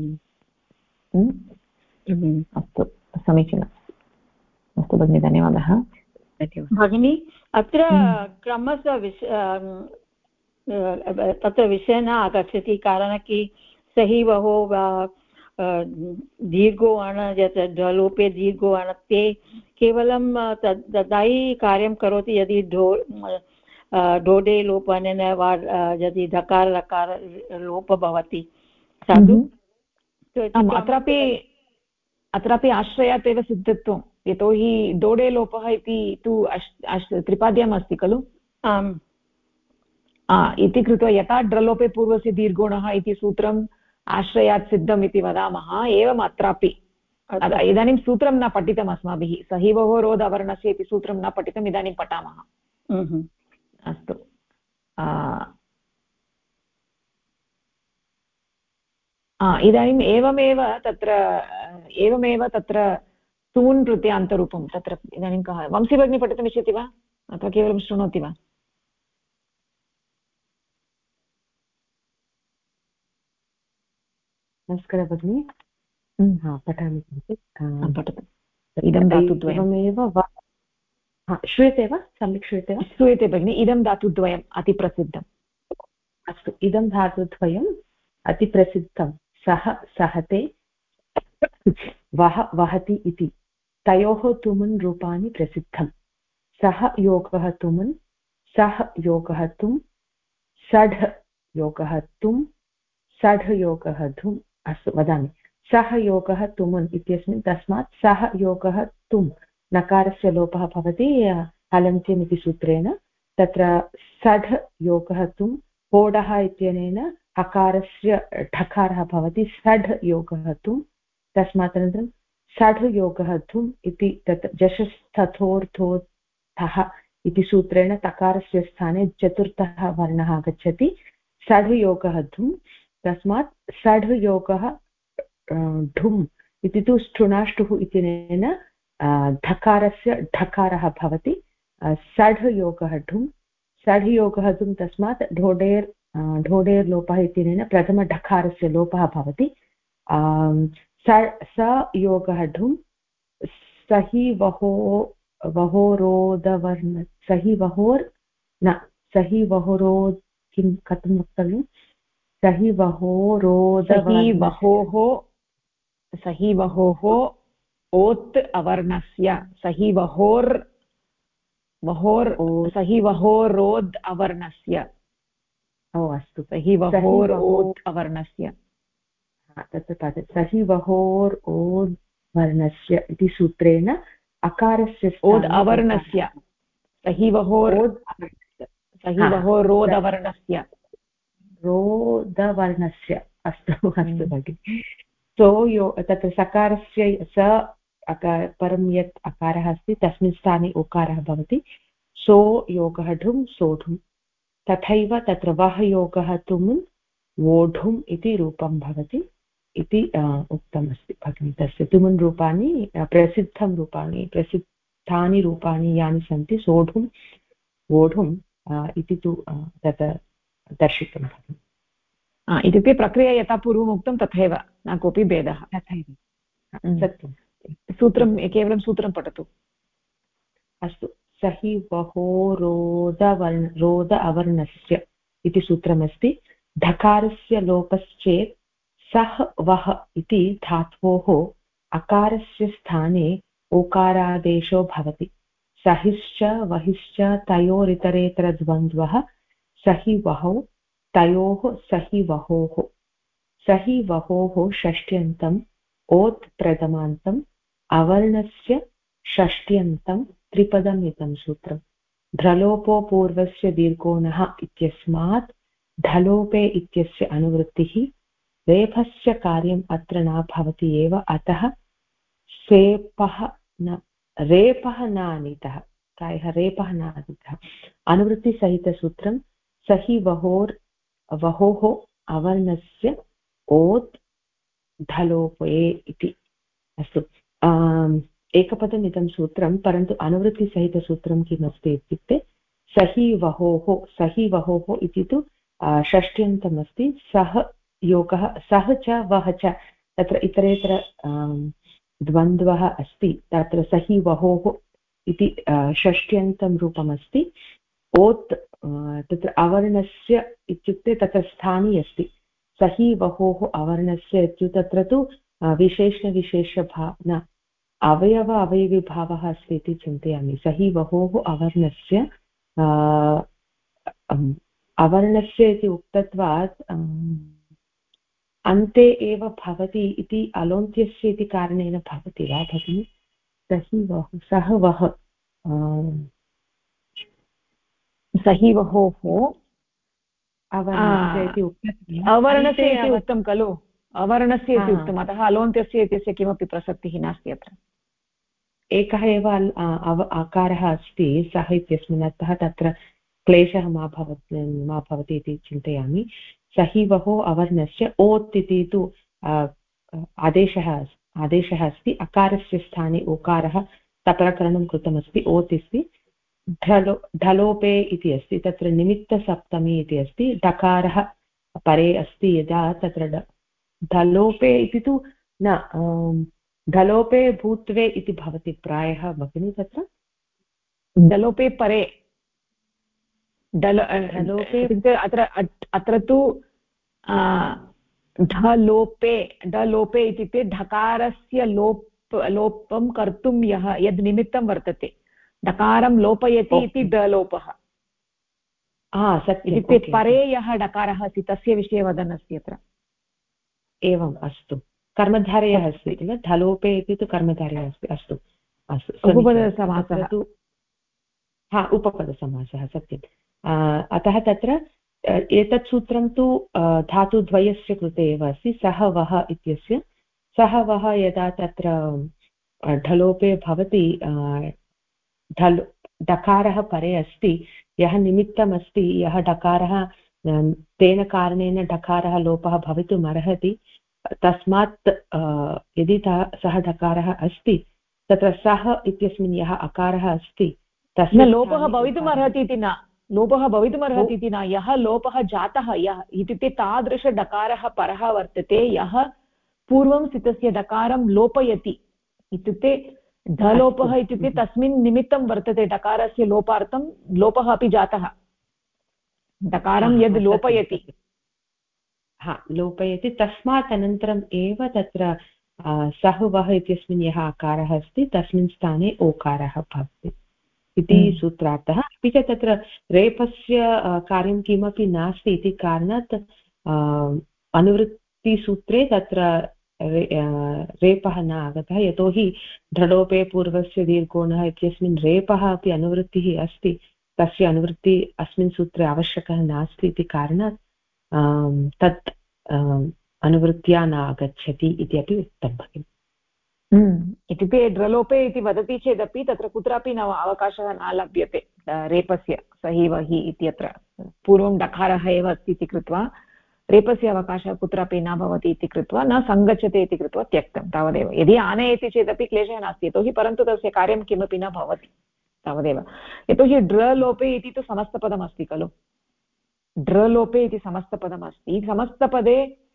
[SPEAKER 1] अस्तु, समीचीनम्। अस्तु भगिनि, धन्यवादः।
[SPEAKER 5] भगिनी, अत्र क्रमशः तत्र विषयः न आगच्छति, कारणं कि सहि वहो दीर्घो अण यत् ढलोपे दीर्घो अण ते केवलं तदायि कार्यं करोति यदि डोडे लोपनेन वा यदि धकार लकार लोप भवति। साधु
[SPEAKER 1] अत्रापि आश्रयात् एव सिद्धत्वं, यतोहि डोडे लोपः इति तु त्रिपाद्यम् अस्ति खलु।
[SPEAKER 5] आम्,
[SPEAKER 1] इति कृत्वा यथा ड्रलोपे पूर्वस्य दीर्घोणः इति सूत्रम् आश्रयात् सिद्धम् इति वदामः, एवम् अत्रापि इदानीं सूत्रं न पठितम् अस्माभिः सहिवहो रोध अवर्णस्य इति सूत्रं न पठितम् इदानीं पठामः अस्तु इदानीम् एवमेव तत्र तून् प्रत्यान्तरूपं तत्र इदानीं कः वंशी भगिनी पठितुमिच्छति वा अथवा केवलं शृणोति वा
[SPEAKER 7] नमस्कारः भगिनी पठामि किञ्चित्
[SPEAKER 1] पठतु इदं धातुद्वयमेव
[SPEAKER 7] श्रूयते वा सम्यक् श्रूयते वा
[SPEAKER 1] श्रूयते भगिनि इदं धातुद्वयम् अतिप्रसिद्धम्
[SPEAKER 7] अस्तु इदं धातुद्वयम् अतिप्रसिद्धं सः सहते वह वहति इति तयोः तुमुन् रूपाणि प्रसिद्धं सः योगः तुमुन् सः योगः तुम् षड् योगः तुम् षड् योगः धुम् अस्तु वदामि सः योगः तुमुन् इत्यस्मिन् तस्मात् सः योगः तुम् नकारस्य लोपः भवति हलन्त्यम् इति सूत्रेण तत्र षड् योगः तुम् होडः इत्यनेन हकारस्य ढकारः भवति षड् योगः तुम् तस्मात् अनन्तरं षड् योगः धुम् इति तत् जशस्थथोर्थोथः इति सूत्रेण तकारस्य स्थाने चतुर्थः वर्णः आगच्छति षड् योगः धुम् तस्मात् षड् योगः ढुम् इति तु स्थुणाष्टुः इत्यनेन ढकारस्य ढकारः भवति षड् योगः ढुम् षड् योगः धुम् तस्मात् ढोडेर् लोपः इत्यनेन प्रथमढकारस्य लोपः भवति स योगः ढुम् सहि वहोरोदवर्ण सहि वहोर् न सहि वहोरोद् किं कथं वक्तव्यं सहि वहोः ओत् अवर्णस्य सहि सहि वहोरोद् अवर्णस्य अस्तु
[SPEAKER 1] सहि वहोरोत् अवर्णस्य
[SPEAKER 7] तत् सहि वहोर् ओद् वर्णस्य इति सूत्रेण अकारस्य
[SPEAKER 1] ओद् अवर्णस्य सहि वहोरोदवर्णस्य
[SPEAKER 7] रोदवर्णस्य अस्तु अस्तु भगिनि तत्र सकारस्य परं यत् अकारः अस्ति तस्मिन् स्थाने उकारः भवति सो योगः ढुम् सोढुम् तथैव तत्र वः योगः तुमुन् वोढुम् इति रूपं भवति इति उक्तमस्ति भगिनि तस्य तुमुन् रूपाणि प्रसिद्धानि रूपाणि यानि सन्ति सोढुं वोढुम् इति तु तत् दर्शितं भगिनि
[SPEAKER 1] इत्युक्ते प्रक्रिया यथा पूर्वम् उक्तं तथैव न कोऽपि भेदः
[SPEAKER 7] तथैव सत्यं
[SPEAKER 1] सूत्रं केवलं सूत्रं पठतु
[SPEAKER 7] अस्तु सहि रोद अवर्णस्य इति सूत्रमस्ति ढकारस्य लोपश्चेत् सः वः इति धात्वोः अकारस्य स्थाने ओकारादेशो भवति सहिश्च वहिश्च तयोरितरेतरद्वन्द्वः सहि वहौ तयोः सहि वहोः षष्ट्यन्तम् ओत् प्रथमान्तम् अवर्णस्य षष्ट्यन्तं त्रिपदम् इदं सूत्रम् ढलोपो पूर्वस्य दीर्घोणः इत्यस्मात् ढलोपे इत्यस्य अनुवृत्तिः रेफस्य कार्यम् अत्र न भवति एव अतः रेपः न आनीतः प्रायः रेपः न आनीतः अनुवृत्तिसहितसूत्रं सहि वहोः अवर्णस्य ओत् ढलोपे इति अस्तु एकपदम् इदं सूत्रं परन्तु अनुवृत्तिसहितसूत्रं किमस्ति इत्युक्ते सहि वहोः इति तु षष्ट्यन्तमस्ति सः योगः सः च वः च तत्र इतरेतर द्वन्द्वः अस्ति तत्र सहि वहोः इति षष्ट्यन्तं रूपमस्ति ओत् तत्र अवर्णस्य इत्युक्ते तत्र स्थानी अस्ति सहि वहोः अवर्णस्य इत्युक्ते तत्र तु विशेषविशेषभाव अवयविभावः अस्ति इति चिन्तयामि सहि वहोः अवर्णस्य इति उक्तत्वात् अन्ते एव भवति इति अलोन्त्यस्य इति कारणेन भवति वा भगिनि सहि वः
[SPEAKER 1] सहि वहोः
[SPEAKER 7] अवर्णस्य इति
[SPEAKER 1] अवर्णस्य इति उक्तं खलु अवर्णस्य इति उक्तम्, अतः अलोन्त्यस्य इत्यस्य किमपि प्रसक्तिः नास्ति अत्र।
[SPEAKER 7] एकः एव आकारः अस्ति सः इत्यस्मिन्, अतः तत्र क्लेशः मा भवति इति चिन्तयामि। सहिवः अवर्णस्य ओत् इति तु आदेशः अस्ति, अकारस्य स्थाने ओकारः तप्रकरणं कृतमस्ति, ओत् अस्ति। ढलोपे इति अस्ति, तत्र निमित्तसप्तमी इति अस्ति, डकारः परे अस्ति यदा, तत्र ढलोपे इति तु न, ढलोपे भूत्वे इति भवति प्रायः भगिनी, तत्र
[SPEAKER 1] डलोपे परे ढलोपे अत्र तु ढलोपे इत्युक्ते ढकारस्य लोपं कर्तुं यद् निमित्तं वर्तते, डकारं लोपयति इति ढलोपः। इत्युक्ते परे यः डकारः अस्ति तस्य विषये वदन् अस्ति अत्र।
[SPEAKER 7] एवम्, अस्तु, कर्मधारयः अस्ति किल, ढलोपे इति तु कर्मधारयः अस्ति। अस्तु अस्तु,
[SPEAKER 1] उपपदसमासः
[SPEAKER 7] तु उपपदसमासः, सत्यम्। अतः तत्र एतत् सूत्रं तु धातुद्वयस्य कृते एव अस्ति, सः वः इत्यस्य। सः वः यदा तत्र ढलोपे भवति, डकारः परे अस्ति, यः निमित्तमस्ति, यः डकारः, तेन कारणेन डकारः लोपः भवितुम् अर्हति, तस्मात् यदि सः डकारः अस्ति, तत्र सः इत्यस्मिन् यः अकारः अस्ति तस्य
[SPEAKER 1] लोपः भवितुम् अर्हति इति न, लोपः भवितुमर्हति इति न, यः लोपः जातः, यः इत्युक्ते तादृशडकारः परः वर्तते यः पूर्वं स्थितस्य डकारं लोपयति। इत्युक्ते ढलोपः इत्युक्ते तस्मिन् निमित्तं वर्तते, डकारस्य लोपार्थं लोपः अपि जातः, डकारं यद् लोपयति
[SPEAKER 7] लोपयति, तस्मात् अनन्तरम् एव तत्र सः वः इत्यस्मिन् यः आकारः अस्ति तस्मिन् स्थाने ओकारः भवति इति सूत्रार्थः। अपि च तत्र रेपस्य कार्यं किमपि नास्ति इति कारणात् अनुवृत्तिसूत्रे तत्र रेपः न आगतः, यतोहि दृढोपे पूर्वस्य दीर्घोणः इत्यस्मिन् रेपः अपि अनुवृत्तिः अस्ति, तस्य अनुवृत्ति अस्मिन् सूत्रे आवश्यकः नास्ति इति कारणात् तत् अनुवृत्त्या न आगच्छति इति अपि उक्तं भगिनि।
[SPEAKER 1] इत्युक्ते ड्रलोपे इति वदति चेदपि तत्र कुत्रापि न अवकाशः न लभ्यते रेपस्य, सहि वहि इत्यत्र पूर्वं डकारः एव अस्ति इति कृत्वा रेपस्य अवकाशः कुत्रापि न भवति इति कृत्वा न सङ्गच्छते इति कृत्वा त्यक्तं, तावदेव। यदि आनयति चेदपि क्लेशः नास्ति, यतोहि परन्तु तस्य कार्यं किमपि न भवति, तावदेव। यतोहि ड्रलोपे इति तु समस्तपदमस्ति खलु, ड्रलोपे इति समस्तपदमस्ति, समस्तपदे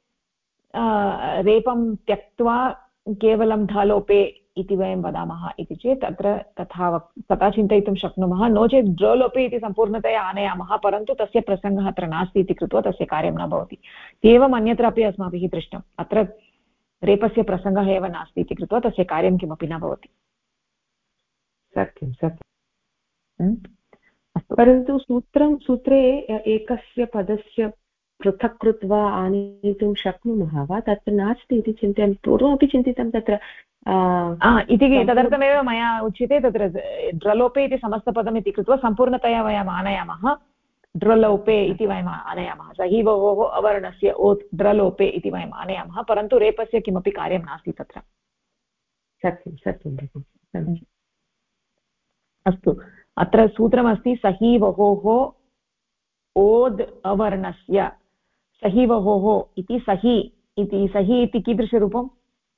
[SPEAKER 1] रेपं त्यक्त्वा केवलं ढलोपे इति वयं वदामः इति चेत् अत्र तथा चिन्तयितुं शक्नुमः। नो चेत् ड्रलोपे इति सम्पूर्णतया आनयामः, परन्तु तस्य प्रसङ्गः अत्र नास्ति इति कृत्वा तस्य कार्यं न भवति। एवम् अन्यत्रापि अस्माभिः दृष्टम्, अत्र रेपस्य प्रसङ्गः एव नास्ति इति कृत्वा तस्य कार्यं किमपि न भवति।
[SPEAKER 7] सत्यं सत्यं। परन्तु सूत्रे एकस्य पदस्य पृथक् कृत्वा आनेतुं शक्नुमः वा, तत्र नास्ति इति चिन्तयामि। पूर्वमपि चिन्तितं तत्र
[SPEAKER 1] इति, तदर्थमेव मया उच्यते तत्र ड्रलोपे इति समस्तपदम् इति कृत्वा सम्पूर्णतया वयम् आनयामः, ड्रलोपे इति वयम् आनयामः, सहि वोः अवर्णस्य ओत् ड्रलोपे इति वयम् आनयामः, परन्तु रेपस्य किमपि कार्यं नास्ति तत्र।
[SPEAKER 7] सत्यं सत्यं।
[SPEAKER 1] अस्तु, अत्र सूत्रमस्ति सहि वहोः ओद् अवर्णस्य, सहि वहोः इति सहि इति कीदृशरूपम्?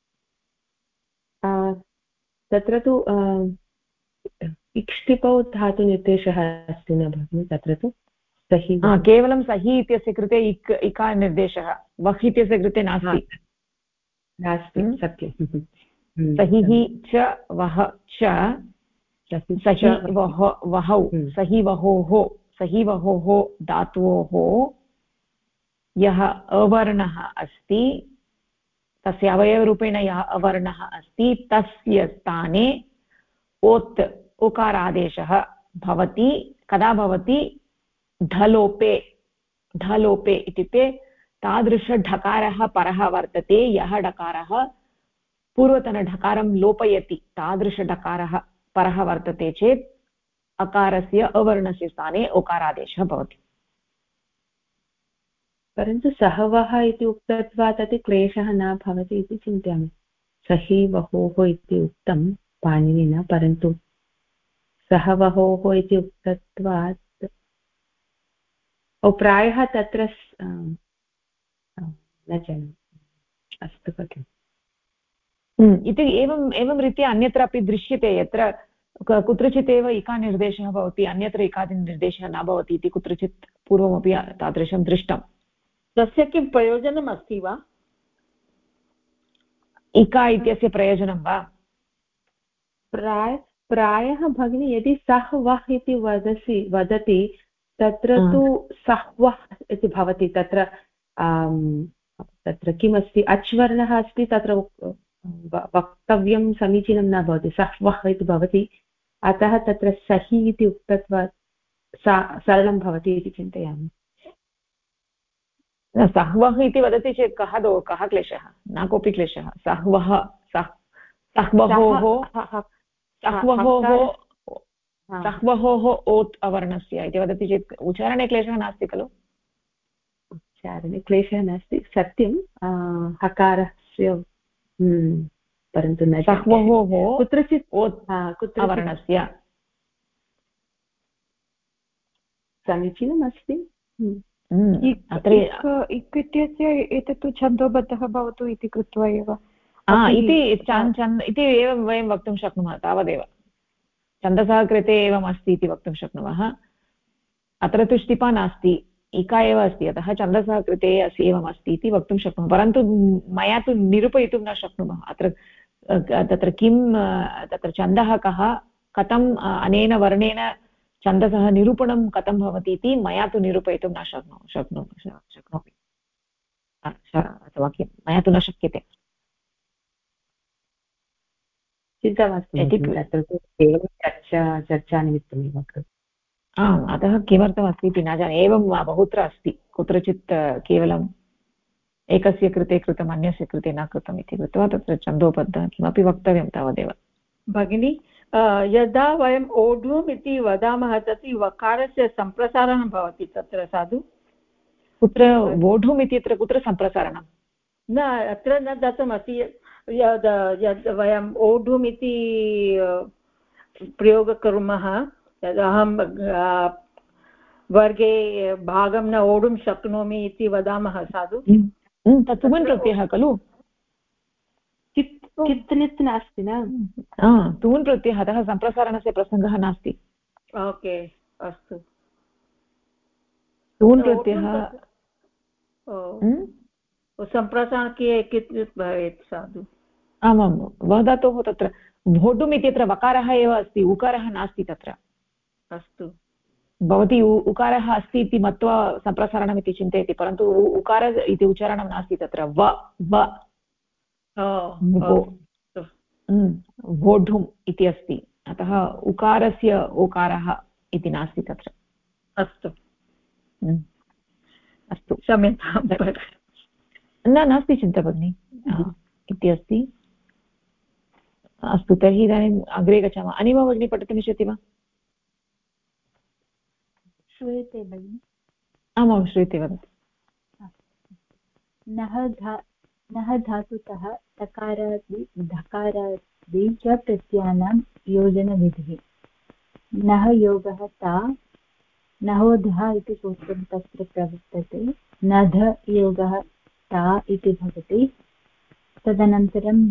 [SPEAKER 7] तत्र तु इक्ष्टिपौ धातुनिर्देशः अस्ति न भगिनि, तत्र तु सहि
[SPEAKER 1] केवलं सहि इत्यस्य कृते इकार निर्देशः, वह् इत्यस्य कृते नास्ति।
[SPEAKER 7] सत्यं।
[SPEAKER 1] सहिः च वः च सहि वहौ, सहि वहोः, सहि वहोः धातोः यः अवर्णः अस्ति, तस्य अवयवरूपेण यः अवर्णः अस्ति तस्य स्थाने ओत् उकारादेशः भवति। कदा भवति? ढलोपे। ढलोपे इत्युक्ते तादृशढकारः परः वर्तते यः डकारः पूर्वतनढकारं लोपयति, तादृशढकारः परः वर्तते चेत् अकारस्य अवर्णस्य स्थाने ओकारादेशः भवति।
[SPEAKER 7] परन्तु सहवः इति उक्तत्वात् अति क्लेशः न भवति इति चिन्तयामि। सहि वहोः इति उक्तं पाणिनिना, परन्तु सहवहोः इति उक्तत्वात् प्रायः तत्र न जानामि। अस्तु भगिनि।
[SPEAKER 1] इति एवं रीत्या अन्यत्रापि दृश्यते, यत्र कुत्रचित् एव इकानिर्देशः भवति, अन्यत्र इकादिनिर्देशः न भवति इति कुत्रचित् पूर्वमपि तादृशं दृष्टम्।
[SPEAKER 5] तस्य किं प्रयोजनम् अस्ति वा?
[SPEAKER 1] इका इत्यस्य प्रयोजनं वा?
[SPEAKER 7] प्रायः भगिनी यदि सः वः इति वदति तत्र तु सह्वः इति भवति। तत्र किमस्ति, अच्वर्णः अस्ति, तत्र वक्तव्यं समीचीनं न भवति, सह्वः इति भवति। अतः तत्र सहि इति उक्तत्वात् सरलं भवति इति चिन्तयामि।
[SPEAKER 1] सह्वः इति वदति चेत् कः क्लेशः? न कोऽपि क्लेशः। सह्वहोः ओत् अवर्णस्य इति वदति चेत् उच्चारणे क्लेशः नास्ति खलु?
[SPEAKER 7] उच्चारणे क्लेशः नास्ति, सत्यं। हकारस्य परन्तु न
[SPEAKER 1] सह्वहोः
[SPEAKER 7] कुत्रचित्
[SPEAKER 1] ओत् अवर्णस्य
[SPEAKER 7] समीचीनम् अस्ति।
[SPEAKER 6] इत्यस्य एतत् तु छन्दोबद्धः भवतु इति कृत्वा एव
[SPEAKER 1] इति एवं वयं वक्तुं शक्नुमः। तावदेव छन्दसः कृते एवम् अस्ति इति वक्तुं शक्नुमः। अत्र तु ष्टिपा नास्ति, इका एव अस्ति, अतः छन्दसः कृते एवम् अस्ति इति वक्तुं शक्नुमः। परन्तु मया तु निरूपयितुं न शक्नुमः। तत्र किं तत्र छन्दः कः, कथम् अनेन वर्णेन छन्दसः निरूपणं कथं भवति इति मया तु निरूपयितुं न शक्नोमि अथवा किं मया तु न शक्यते।
[SPEAKER 7] चिन्ता मास्तु, तत्र तु केवलं चर्चानिमित्तमेव।
[SPEAKER 1] आम्, अतः किमर्थमस्ति इति न जाने। एवं बहुत्र अस्ति, कुत्रचित् केवलम् एकस्य कृते कृतम् अन्यस्य कृते न कृतम् इति कृत्वा तत्र छन्दोबद्धः किमपि वक्तव्यं तावदेव।
[SPEAKER 5] भगिनी, यदा वयम् ओढुम् इति वदामः तर्हि वकारस्य सम्प्रसारणं भवति तत्र साधु?
[SPEAKER 1] कुत्र वोढुम् इत्यत्र कुत्र सम्प्रसारणं?
[SPEAKER 5] न, अत्र न दत्तमस्ति। यद् वयम् ओढुम् इति प्रयोगं कुर्मः, अहं वर्गे भागं न ओढुं शक्नोमि इति वदामः साधु,
[SPEAKER 1] तत् तुमन् प्रत्ययः खलु?
[SPEAKER 7] कित् नित् नास्ति न,
[SPEAKER 1] तुमन् प्रत्ययः, अतः सम्प्रसारणस्य प्रसङ्गः नास्ति।
[SPEAKER 5] ओके, अस्तु।
[SPEAKER 1] तुमन् प्रत्ययः
[SPEAKER 5] सम्प्रसारण कित् भवेत् साधु?
[SPEAKER 1] आमां, वदतोः तत्र भोढुम् इत्यत्र वकारः एव अस्ति, उकारः नास्ति तत्र।
[SPEAKER 5] अस्तु,
[SPEAKER 1] भवती उकारः अस्ति इति मत्वा सम्प्रसारणम् इति चिन्तयति, परन्तु उकार इति उच्चारणं नास्ति तत्र। वोढुम् इति अस्ति, अतः उकारस्य ओकारः इति नास्ति तत्र।
[SPEAKER 5] अस्तु
[SPEAKER 1] अस्तु,
[SPEAKER 5] क्षम्यतां।
[SPEAKER 1] नास्ति चिन्ता भगिनि इति अस्ति। अस्तु, तर्हि इदानीम् अग्रे गच्छामः। अनिमा भगिनी पठितुम् इच्छति वा?
[SPEAKER 3] श्रूयते भगिनि?
[SPEAKER 1] आमां श्रूयते, वदतु।
[SPEAKER 3] नः धातुतः तकारादि धकारादि च प्रत्ययानां योजनविधिः। नः योगः ता, नहोधः इति सूत्रं तत्र प्रवर्तते। नध योगः ता इति भवति। तदनन्तरं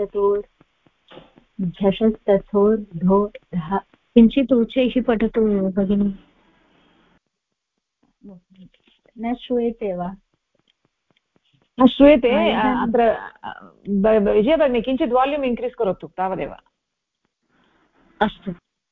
[SPEAKER 3] झषस्तथोर्धो धः।
[SPEAKER 4] किञ्चित् उच्चैः पठतु भगिनि।
[SPEAKER 3] न श्रूयते वा?
[SPEAKER 1] श्रूयते। अत्र विजय भगिनी किञ्चित् वाल्यूम् इन्क्रीस् करोतु, तावदेव।
[SPEAKER 4] अस्तु।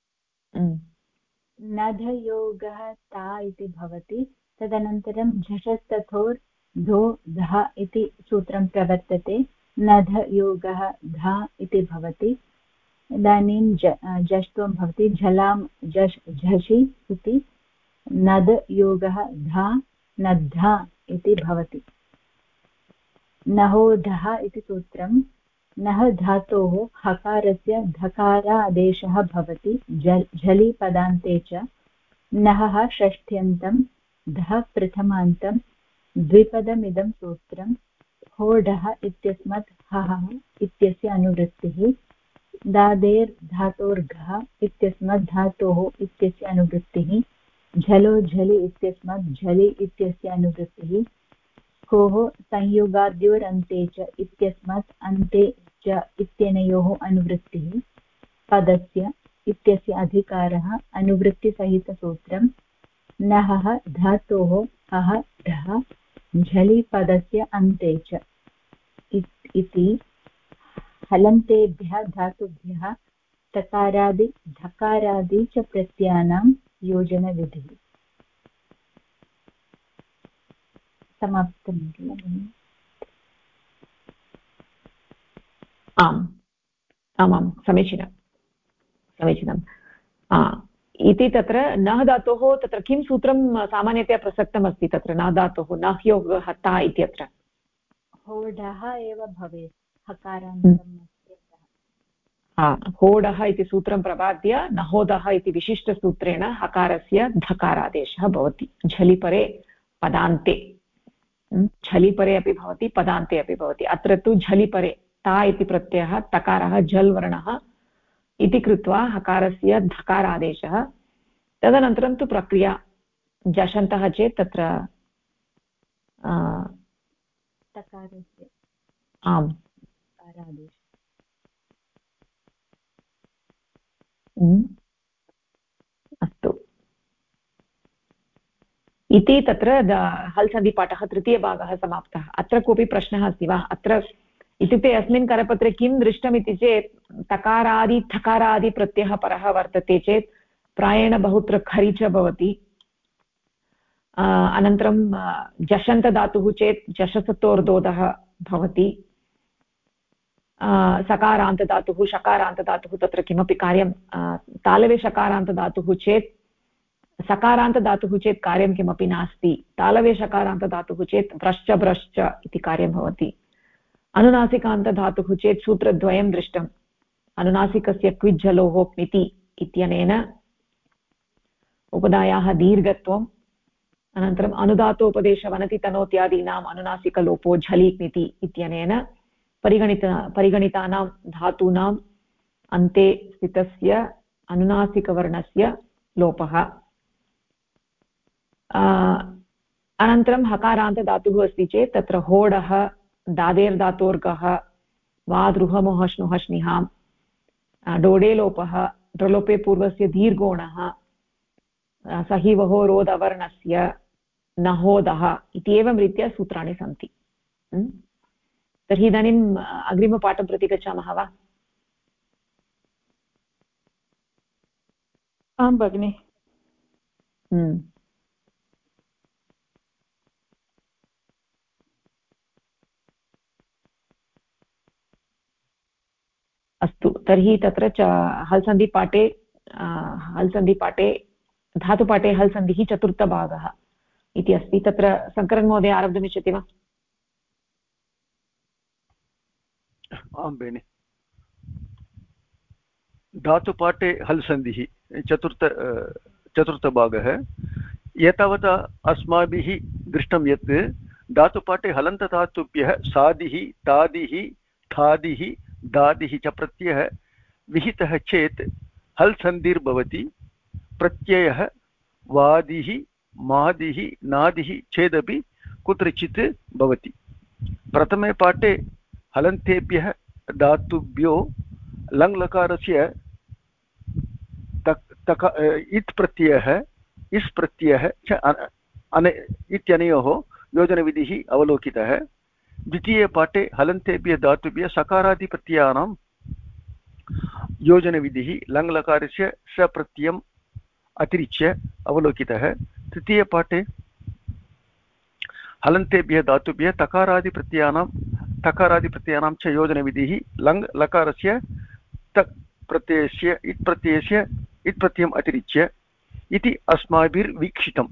[SPEAKER 3] नधयोगः ता इति भवति। तदनन्तरं झषस्तथोर्धो धः इति सूत्रं प्रवर्तते। नधयोगः धा इति भवति। इदानीं जष्ट्वं भवति। झलां झषि इति। नद योगः धा, नद्धा इति भवति। नहोधः इति सूत्रं नः धातोः हकारस्य धकारादेशः भवति। झलि पदान्ते च नहः षष्ठ्यन्तं, धः प्रथमान्तं, द्विपदमिदं सूत्रं होढः इत्यस्मात् हहः इत्यस्य अनुवृत्तिः दादेर् धातोर्घः इत्यस्मात् धातोः इत्यस्य अनुवृत्तिः झलो झलि इत्यस्मात् झलि इत्यस्य अनुवृत्तिः होः संयोगाद्योरन्ते च इत्यस्मात् अन्ते च इत्यनयोः अनुवृत्तिः पदस्य इत्यस्य अधिकारः अनुवृत्तिसहितसूत्रं नहः धातोः हः ढः झलि पदस्य अन्ते च इति हलन्तेभ्यः धातुभ्यः तकारादि धकारादि च प्रत्ययानां योजनविधिः समाप्तं किल?
[SPEAKER 1] आम् आमां समीचीनम् इति तत्र नः धातोः तत्र किं सूत्रं सामान्यतया प्रसक्तमस्ति तत्र न धातोः नह्योः ता इत्यत्र
[SPEAKER 3] होढः एव भवेत् हकारान्तम्
[SPEAKER 1] होढः इति सूत्रं प्रपाद्य नहोदः इति विशिष्टसूत्रेण हकारस्य धकारादेशः भवति झलिपरे पदान्ते झलिपरे अपि भवति पदान्ते अपि भवति अत्र तु झलिपरे ता इति प्रत्ययः तकारः झल् वर्णः इति कृत्वा हकारस्य धकारादेशः तदनन्तरं तु प्रक्रिया जषन्तः चेत् तत्र
[SPEAKER 3] तकारस्य
[SPEAKER 1] आम् अस्तु इति तत्र हल् सन्धिपाठः तृतीयभागः समाप्तः अत्र कोऽपि प्रश्नः अस्ति वा अत्र इत्युक्ते अस्मिन् करपत्रे किं दृष्टमिति चेत् तकारादि थकारादि प्रत्ययः परः वर्तते चेत् प्रायेण बहुत्र खरि च भवति अनन्तरं जषन्तधातुः चेत् जषसतोर्दोदः भवति सकारान्तधातुः शकारान्तधातुः तत्र किमपि कार्यं तालवे शकारान्तधातुः चेत् सकारान्तधातुः चेत् कार्यं किमपि नास्ति तालवे शकारान्तधातुः चेत् व्रश्च भ्रश्च इति कार्यं भवति अनुनासिकान्तधातुः चेत् सूत्रद्वयं दृष्टम् अनुनासिकस्य क्विज्झलोः क्मिति इत्यनेन उपधायाः दीर्घत्वम् अनन्तरम् अनुदातोपदेशवनतितनोत्यादीनाम् अनुनासिकलोपो झलि क्मिति इत्यनेन परिगणितानां धातूनाम् अन्ते स्थितस्य अनुनासिकवर्णस्य लोपः अनन्तरं हकारान्तधातुः अस्ति चेत् तत्र होडः दादेर्धातोर्गः वादृहमोहश्नुहश्निहां डोडेलोपः ड्रलोपे पूर्वस्य दीर्घोणः सहिवहो रोदवर्णस्य नहोदः इति एवं रीत्या सूत्राणि सन्ति तर्हि इदानीम् अग्रिमपाठं प्रति गच्छामः वा
[SPEAKER 5] आं भगिनि
[SPEAKER 1] अस्तु तर्हि तत्र च हल् सन्धिपाठे धातुपाठे हल् सन्धिः चतुर्थभागः इति अस्ति तत्र शङ्करन् महोदय आरब्धुमिच्छति वा
[SPEAKER 2] आं बेनि धातुपाठे हल् सन्धिः चतुर्थभागः एतावता अस्माभिः दृष्टं यत् धातुपाठे हलन्तधातुभ्यः सादिः तादिः थादिः दादिः च प्रत्ययः विहितः चेत् हल् सन्धिर्भवति प्रत्ययः वादिः मादिः नादिः चेदपि कुत्रचित् भवति प्रथमे पाठे हलन्तेभ्यः धातुभ्यो लङ्लकारस्य इत् प्रत्ययः इस् प्रत्ययः च इत्यनयोः योजनविधिः अवलोकितः द्वितीये पाठे हलन्तेभ्यः धातुभ्यः सकारादिप्रत्ययानां योजनविधिः लङ्लकारस्य सप्रत्ययम् अतिरिच्य अवलोकितः तृतीयपाठे हलन्तेभ्यः धातुभ्यः तकारादिप्रत्ययानां च योजनविधिः लङ् लकारस्य तक् प्रत्ययस्य इत् प्रत्ययम् अतिरिच्य इति अस्माभिर्वीक्षितम्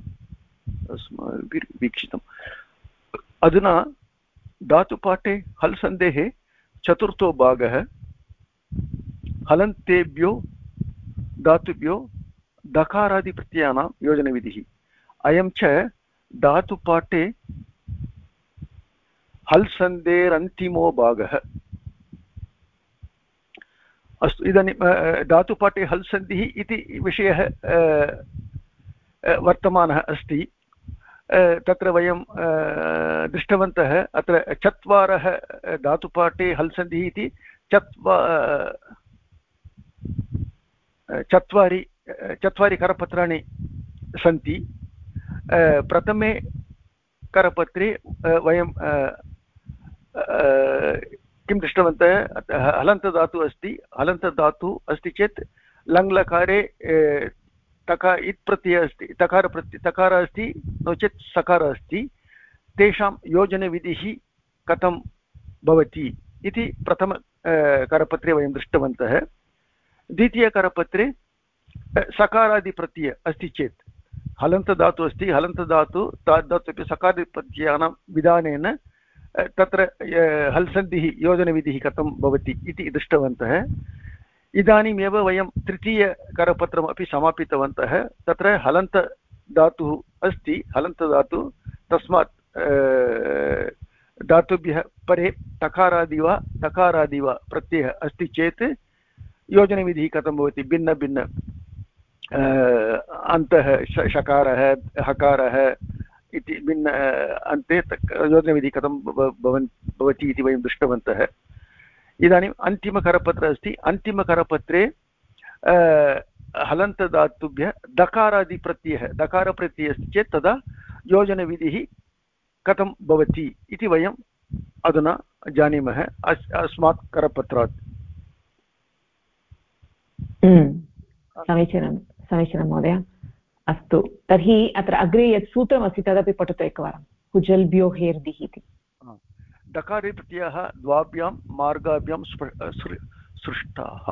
[SPEAKER 2] अधुना धातुपाठे हल् सन्धेः चतुर्थो भागः हलन्तेभ्यो धातुभ्यो दकारादिप्रत्ययानां योजनविधिः अयं च धातुपाठे हल् सन्धेरन्तिमो भागः। अस्तु, इदानीं धातुपाठे हल् सन्धिः इति विषयः वर्तमानः अस्ति। तत्र वयं दृष्टवन्तः अत्र चत्वारः धातुपाठे हल् सन्धिः इति चत्वारि करपत्राणि सन्ति। प्रथमे करपत्रे वयं किं दृष्टवन्तः, हलन्तधातुः अस्ति। हलन्तधातुः अस्ति चेत् लङ्लकारे इत् प्रत्ययः अस्ति, तकारः अस्ति, नो चेत् सकारः अस्ति। तेषां योजनविधिः कथं भवति इति प्रथम करपत्रे वयं दृष्टवन्तः। द्वितीयकरपत्रे सकारादिप्रत्ययः अस्ति चेत् हलन्तधातुः अस्ति, हलन्तधातुः सकारादिप्रत्ययानां विधानेन तत्र हल् सन्धिः योजनविधिः कथं भवति इति दृष्टवन्तः। इदानीमेव वयं तृतीयकरपत्रमपि समापितवन्तः। तत्र हलन्तधातुः अस्ति, हलन्तधातुः, तस्मात् धातुभ्यः परे तकारादि वा प्रत्ययः अस्ति चेत् योजनविधिः कथं भवति। भिन्न भिन्न अन्तः शकारः हकारः इति भिन्न अन्ते योजनविधिः कथं भवति इति वयं दृष्टवन्तः। इदानीम् अन्तिमकरपत्रम् अस्ति। अन्तिमकरपत्रे हलन्तधातुभ्यः दकारप्रत्ययः अस्ति चेत् तदा योजनविधिः कथं भवति इति वयम् अधुना जानीमः अस्मात् करपत्रात्।
[SPEAKER 1] समीचीनं समीचीनं महोदय। अस्तु, तर्हि अत्र अग्रे यत् सूत्रमस्ति तदपि पठतु एकवारं। कुजल्भ्यो हेर्दिः इति।
[SPEAKER 2] दकारे प्रत्ययः द्वाभ्यां मार्गाभ्यां सृष्टाः।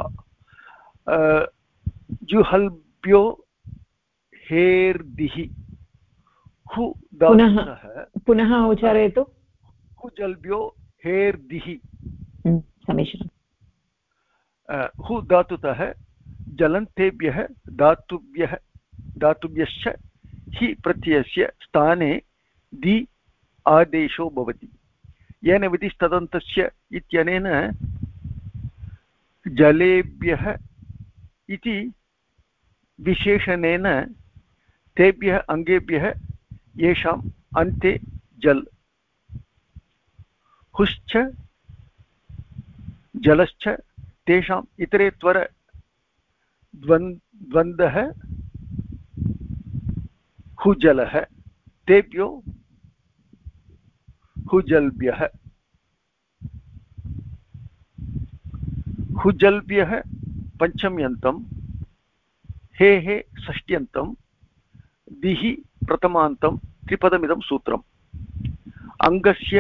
[SPEAKER 2] जुहल्भ्यो हेर्दिः हु
[SPEAKER 1] पुनः उच्चारयतु।
[SPEAKER 2] कुजल्भ्यो हेर्दिः।
[SPEAKER 1] समीचीनं।
[SPEAKER 2] हु धातुतः जलन्तेभ्यः धातुभ्यश्च हि प्रत्ययस्य स्थाने दि आदेशो भवति। येन विधिस्तदन्तस्य इत्यनेन जलेभ्यः इति विशेषणेन तेभ्यः अङ्गेभ्यः येषाम् अन्ते जल्, हुश्च जलश्च तेषाम् इतरेत्वर द्वन्द्वः हुजलः, तेभ्यो हुजल्भ्यः। हुजल्भ्यः पञ्चम्यन्तं, हे षष्ट्यन्तं, दिः प्रथमान्तं त्रिपदमिदं सूत्रम्। अङ्गस्य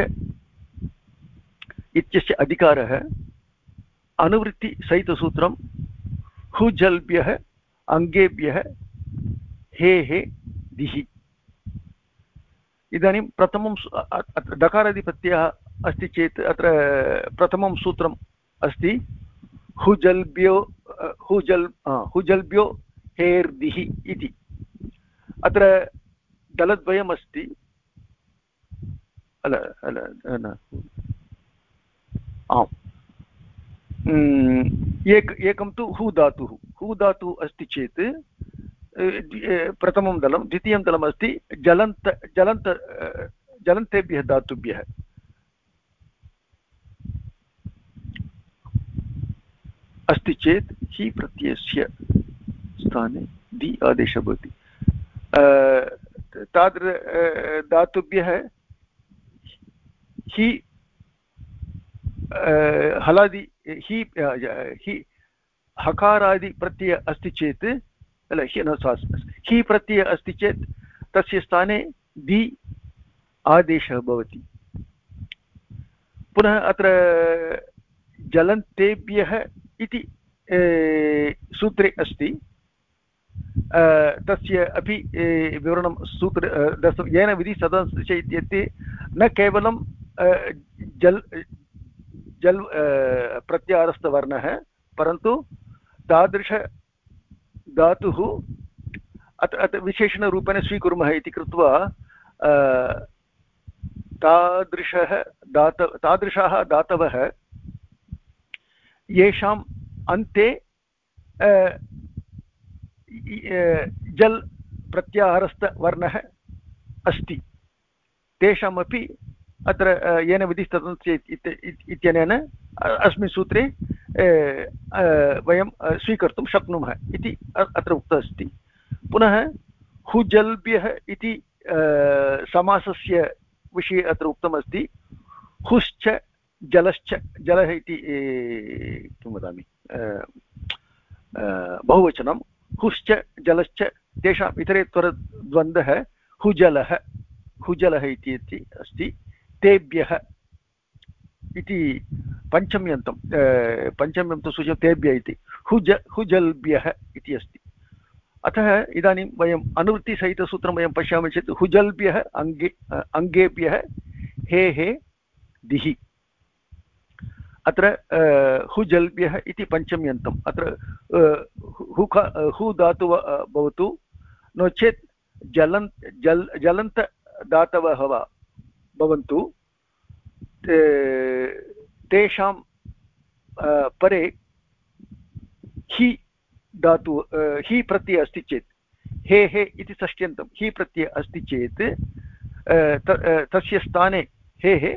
[SPEAKER 2] इत्यस्य अधिकारः अनुवृत्तिसहितसूत्रं हुजल्भ्यः अङ्गेभ्यः हे दिः। इदानीं प्रथमं दकारादिप्रत्ययः अस्ति चेत् अत्र प्रथमं सूत्रम् अस्ति हुजल्भ्यो हेर्दिः इति। अत्र दलद्वयम् अस्ति, एकं तु हु धातुः अस्ति चेत् प्रथमं दलं, द्वितीयं दलम् अस्ति जलन्तेभ्यः धातुभ्यः। अस्ति चेत् हि प्रत्ययस्य स्थाने दि आदेशः भवति। धातुभ्यः हि हलादि हि हकारादि प्रत्यय अस्ति चेत् हि प्रत्यय अस्ति चेत् तस्य स्थाने दि आदेशः भवति। पुनः अत्र जलन्तेभ्यः इति सूत्रे अस्ति, तस्य अपि विवरणं सूत्र येन विधि सदस्य इत्येते न केवलं जल् प्रत्यारस्थवर्णः, परन्तु तादृश धातुः अत्र विशेषणरूपेण स्वीकुर्मः इति कृत्वा तादृशाः धातवः येषाम् अन्ते जल् प्रत्याहारस्थवर्णः अस्ति तेषामपि अत्र येन विधिस्ततं चेत् इत्यनेन अस्मिन् सूत्रे वयं स्वीकर्तुं शक्नुमः इति अत्र उक्तः अस्ति। पुनः हुजल्भ्यः इति समासस्य विषये अत्र उक्तमस्ति। हुश्च जलश्च, जलः इति किं वदामि बहुवचनं, हुश्च जलश्च तेषाम् इतरेतरद्वन्द्वः हुजलः, हुजलः इति अस्ति। तेभ्यः इति पञ्चम्यन्तं पञ्चम्यन्तं सूच्यं तेभ्यः इति हुजल्भ्यः इति अस्ति। अतः इदानीं वयम् अनुवृत्तिसहितसूत्रं वयं पश्यामः चेत् हुजल्भ्यः अङ्गेभ्यः हे हे दिहि। अत्र हुजल्भ्यः इति पञ्चम्यन्तम्, अत्र हु धातुः भवतु, नो चेत् जलन्तदातवः वा भवन्तु, तेषां परे हि धातु हि प्रत्ययः अस्ति चेत्, हे हे इति षष्ट्यन्तं हि प्रत्ययः अस्ति चेत् तस्य स्थाने हे हे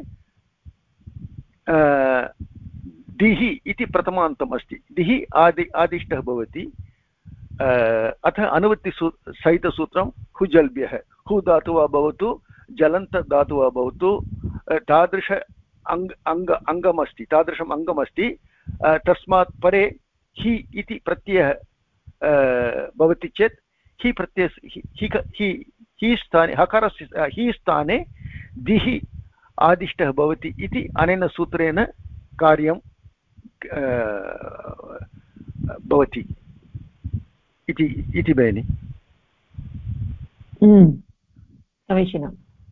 [SPEAKER 2] दिहि इति प्रथमान्तम् अस्ति। दिहि आदिष्टः भवति। अतः अनुवृत्तिसहितसूत्रं हुजल्भ्यः, हु धातुः वा भवतु, जलन्तधातुः वा भवतु, तादृश अङ्गमस्ति, तादृशम् अङ्गमस्ति, तस्मात् परे हि इति प्रत्ययः भवति चेत् हि प्रत्ययस्य हि स्थाने, हकारस्य हि स्थाने दिहि आदिष्टः भवति इति अनेन सूत्रेण कार्यं भवति इति भगिनि।
[SPEAKER 1] समीचीनं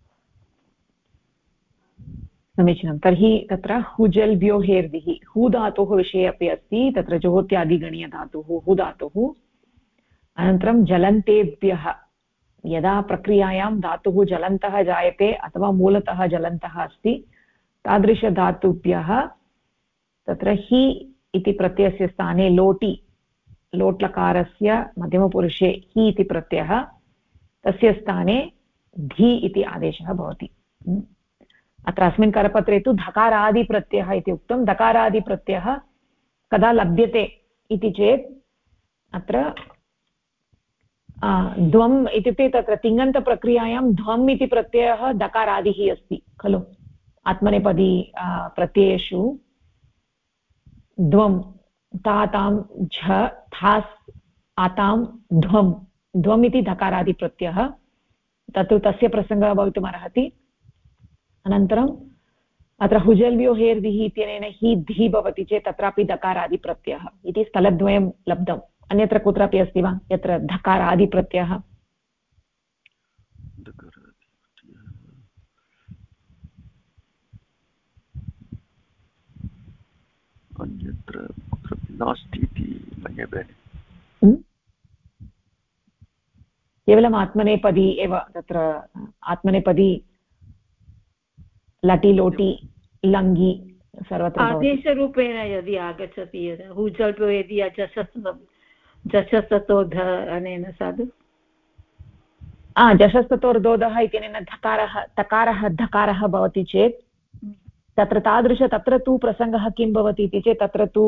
[SPEAKER 1] समीचीनं। तर्हि तत्र हुजल्भ्यो हेर्दिः हु धातोः विषये अपि अस्ति, तत्र जोत्यादिगणीयधातुः हु धातुः। अनन्तरं जलन्तेभ्यः, यदा प्रक्रियायां धातुः जलन्तः जायते अथवा मूलतः जलन्तः अस्ति, तादृशधातुभ्यः तत्र हि इति प्रत्ययस्य स्थाने लोटि, लोट्लकारस्य मध्यमपुरुषे हि इति प्रत्ययः, तस्य स्थाने धी इति आदेशः भवति। अत्र अस्मिन् करपत्रे तु धकारादिप्रत्ययः इति उक्तं। धकारादिप्रत्ययः कदा लभ्यते इति चेत् अत्र ध्वम् इत्युक्ते तत्र तिङन्तप्रक्रियायां ध्वम् इति प्रत्ययः दकारादिः अस्ति खलु। आत्मनेपदी प्रत्ययेषु ध्वम्, तातां झ थास् आतां ध्वम्, ध्वम् इति धकारादिप्रत्ययः, तत्तु तस्य प्रसङ्गः भवितुमर्हति। अनन्तरम् अत्र हुजल्भ्यो हेर्दिः इत्यनेन हि धिः भवति चेत् तत्रापि धकारादिप्रत्ययः इति स्थलद्वयं लब्धम्। अन्यत्र कुत्रापि अस्ति वा यत्र धकारादिप्रत्ययः?
[SPEAKER 2] अन्यत्र नास्ति इति मन्ये भगिनि।
[SPEAKER 1] केवलम् आत्मनेपदी एव, तत्र आत्मनेपदी लटि लोटि लङ्गि सर्वत्र
[SPEAKER 5] आदेशरूपेण यदि आगच्छति, हुजल्भ्यो यदि जशस्ततोर्ध अनेन साधु
[SPEAKER 1] जशस्ततोर्धोधः इत्यनेन तकारः धकारः भवति चेत् तत्र तु प्रसङ्गः किं भवति इति चेत् तत्र तु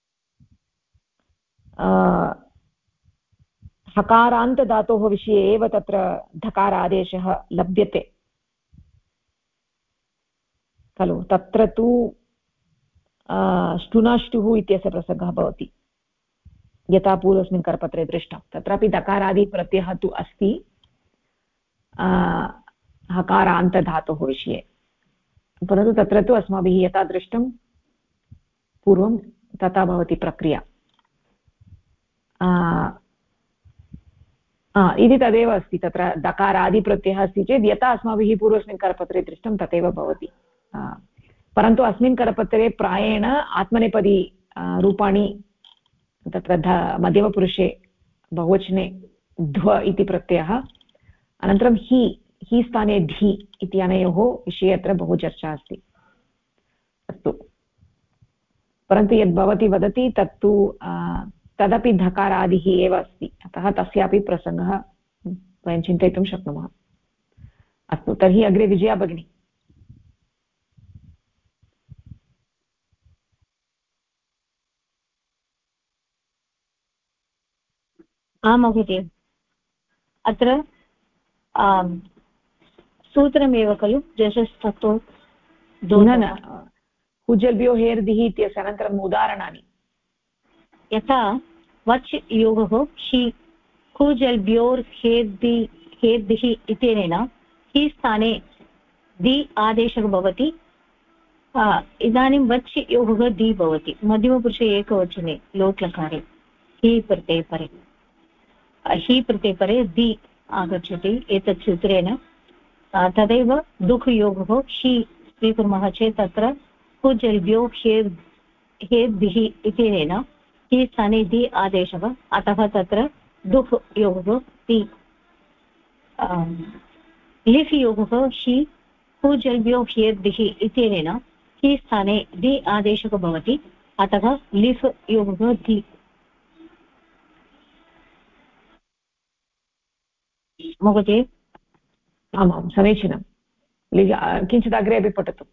[SPEAKER 1] हकारान्तधातोः विषये एव तत्र धकारादेशः लभ्यते खलु। तत्र तु ष्टुनाष्टुः इत्यस्य प्रसङ्गः भवति, यथा पूर्वस्मिन् करपत्रे दृष्टं। तत्रापि दकारादिप्रत्ययः तु अस्ति हकारान्तधातोः विषये, परन्तु तत्र तु अस्माभिः यथा दृष्टं पूर्वं तथा भवति प्रक्रिया। इति तदेव अस्ति, तत्र दकारादिप्रत्ययः अस्ति चेत् यथा अस्माभिः पूर्वस्मिन् करपत्रे दृष्टं तथैव भवति। परन्तु अस्मिन् करपत्रे प्रायेण आत्मनेपदी रूपाणि तत्र मध्यमपुरुषे बहुवचने ध्व इति प्रत्ययः, अनन्तरं हि हि स्थाने धी इति अनयोः विषये अत्र बहु चर्चा अस्ति। अस्तु, परन्तु यद् भवती वदति तत्तु तदपि धकारादिः एव अस्ति, अतः तस्यापि प्रसङ्गः वयं चिन्तयितुं शक्नुमः। अस्तु, तर्हि अग्रे विजया भगिनी।
[SPEAKER 4] आं महोदय, अत्र सूत्रमेव खलु जशस्ततो
[SPEAKER 1] न कुजल्भ्यो हेर्दिः इत्यस्य अनन्तरम् उदाहरणानि।
[SPEAKER 4] यथा वच् योगः हि कुजल्भ्योर्हेर्दिः इत्यनेन हि स्थाने दि आदेशः भवति। इदानीं वच् योगः दि भवति, मध्यमपुरुषे एकवचने लोट्लकारे हि प्रत्यये परे, हि प्रत्यये परे दि आगच्छति एतत् सूत्रेण। तदैव दुः योगः हि स्वीकुर्मः चेत् तत्र कुजल्भ्यो हेर्दिः इत्यनेन हि स्थाने दि आदेशः, अतः तत्र दुः योगः दि। लिफ् योगः हि कुजल्भ्यो हेर्दिः इत्यनेन हि स्थाने दि आदेशः भवति, अतः लिफ् योगः दि। महोदय।
[SPEAKER 1] आमां समीचीनं, किञ्चित् अग्रे अपि पठतु।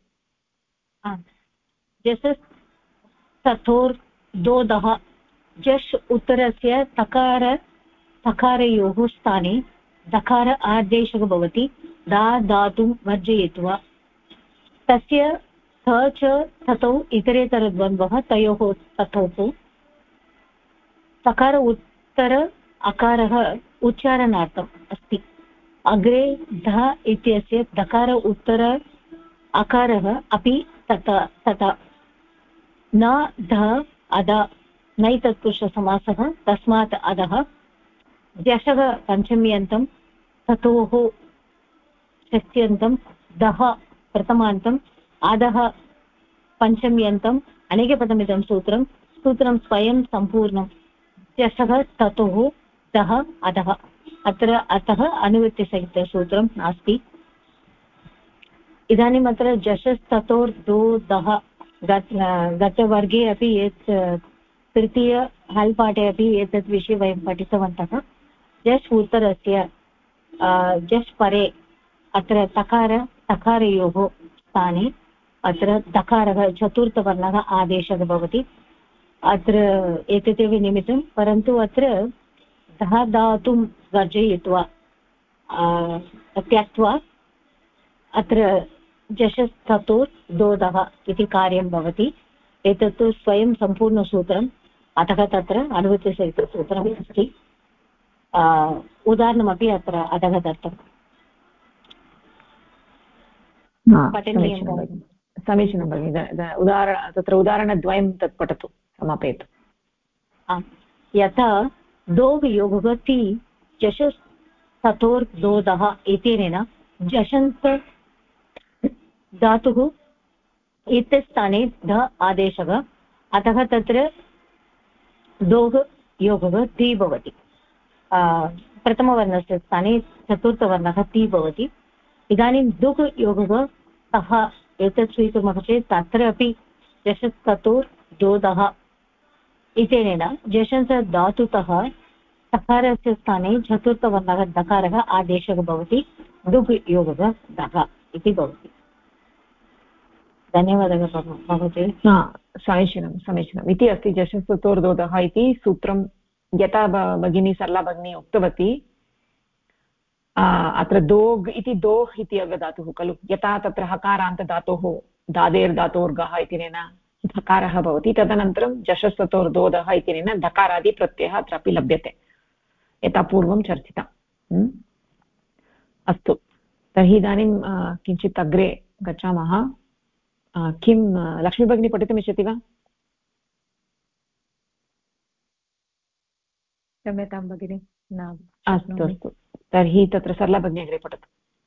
[SPEAKER 4] जस् तथोर्दोदः जश् उत्तरस्य तकारयोः स्थाने दकार आदेशः भवति दा धातुं वर्जयित्वा। तस्य थ च ततौ इतरेतरद्वन्द्वः तयोः तथोः तकार उत्तर अकारः उच्चारणार्थम् अस्ति। अग्रे ध इत्यस्य दकार उत्तर अकारः अपि तथा न ध अद नैतत्पुरुषसमासः, तस्मात् अधः जशः पञ्चम्यन्तं ततोः षष्ट्यन्तं दः प्रथमान्तम् अधः पञ्चम्यन्तम् अनेकपदमिदं सूत्रं स्वयं सम्पूर्णं। जशः ततोः दः अधः, अत्र अतः अनुवृत्तिसहितसूत्रं नास्ति। इदानीम् अत्र जशस्ततोर्दोदः गतवर्गे अपि यत् तृतीय हल् पाठे अपि एतत् विषये वयं पठितवन्तः। जश् उत्तरस्य जश् परे अत्र तकारयोः स्थाने अत्र दकारः चतुर्थवर्णः आदेशः भवति। अत्र एतदेव निमित्तं, परन्तु अत्र धः धातुं वर्जयित्वा त्यक्त्वा अत्र जशस्ततोर्दोदः इति कार्यं भवति। एतत्तु स्वयं सम्पूर्णसूत्रम्, अतः तत्र अनुवृत्तिसहितसूत्रम् अस्ति। उदाहरणमपि अत्र अधः दत्तम्।
[SPEAKER 1] समीचीनं भगिनि, तत्र उदाहरणद्वयं तत् पठतु, समापयतु।
[SPEAKER 4] यथा दोः योगः ति जशस्ततोर्दोदः इत्यनेन जशन्त धातुः इत्यस्थाने ध आदेशः, अतः तत्र दोः योगः ति भवति। प्रथमवर्णस्य स्थाने चतुर्थवर्णः ति भवति। इदानीं दुः योगः तः एतत् स्वीकुर्मः चेत् तत्र अपि जशस्ततोर्दोदः इत्यनेन जशन्त धातुतः सकारस्य स्थाने चतुर्थवर्णः दकारः आदेशः भवति। दुः योगः दः इति भवति। धन्यवादः महोदय।
[SPEAKER 1] समीचीनम् इति अस्ति जशस्ततोर्दोदः इति सूत्रं। यथा भगिनी सरला भगिनी उक्तवती, अत्र दोग् इति दोह् इति अवधातुः खलु। यथा तत्र हकारान्तधातोः दादेर्धातोर्गः इत्यनेन धकारः भवति, तदनन्तरं जशस्ततोर्दोदः इत्यनेन धकारादिप्रत्ययः अत्रापि लभ्यते, यथा पूर्वं चर्चितम्। अस्तु, तर्हि इदानीं किञ्चित् अग्रे गच्छामः। किं लक्ष्मीभगिनी पठितुमिच्छति वा?
[SPEAKER 3] क्षम्यतां भगिनि, न।
[SPEAKER 1] अस्तु, तर्हि तत्र सरला भगिनी अग्रे पठतु।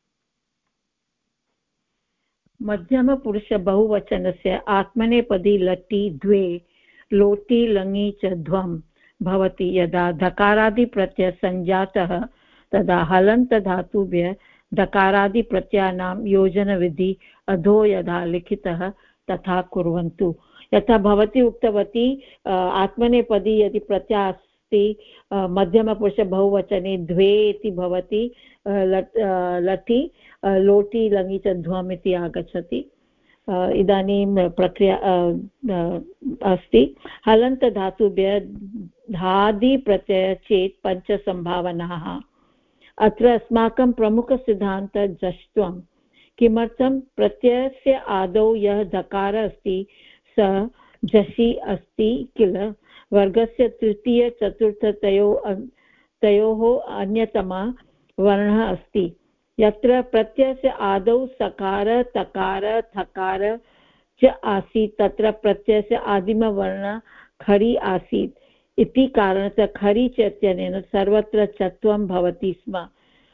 [SPEAKER 5] मध्यमपुरुषबहुवचनस्य आत्मनेपदी लटि द्वे लोटि लङि च ध्वं भवति। यदा धकारादिप्रत्ययः सञ्जातः तदा हलन्तधातुभ्यः दकारादिप्रत्ययानां योजनविधि अधो यथा लिखितः तथा कुर्वन्तु। यथा भवती उक्तवती आत्मनेपदी यदि प्रत्ययः अस्ति मध्यमपुरुष बहुवचने द्वे इति भवति लटि लोटि लङि च ध्वम् इति आगच्छति। इदानीं प्रक्रिया अस्ति हलन्तधातुभ्यः धादिप्रत्ययः चेत् पञ्चसम्भावनाः। अत्र अस्माकं प्रमुखसिद्धान्तः जष्ट्वं। किमर्थं प्रत्ययस्य आदौ यः धकारः अस्ति स झषि अस्ति किल। वर्गस्य तृतीय चतुर्थतयोः अन्यतमः वर्णः अस्ति। यत्र प्रत्ययस्य आदौ सकार तकार थकार च आसीत् तत्र प्रत्ययस्य आदिमवर्णः खरि आसीत् इति कारणतः खरि च इत्यनेन सर्वत्र चत्वं भवति स्म।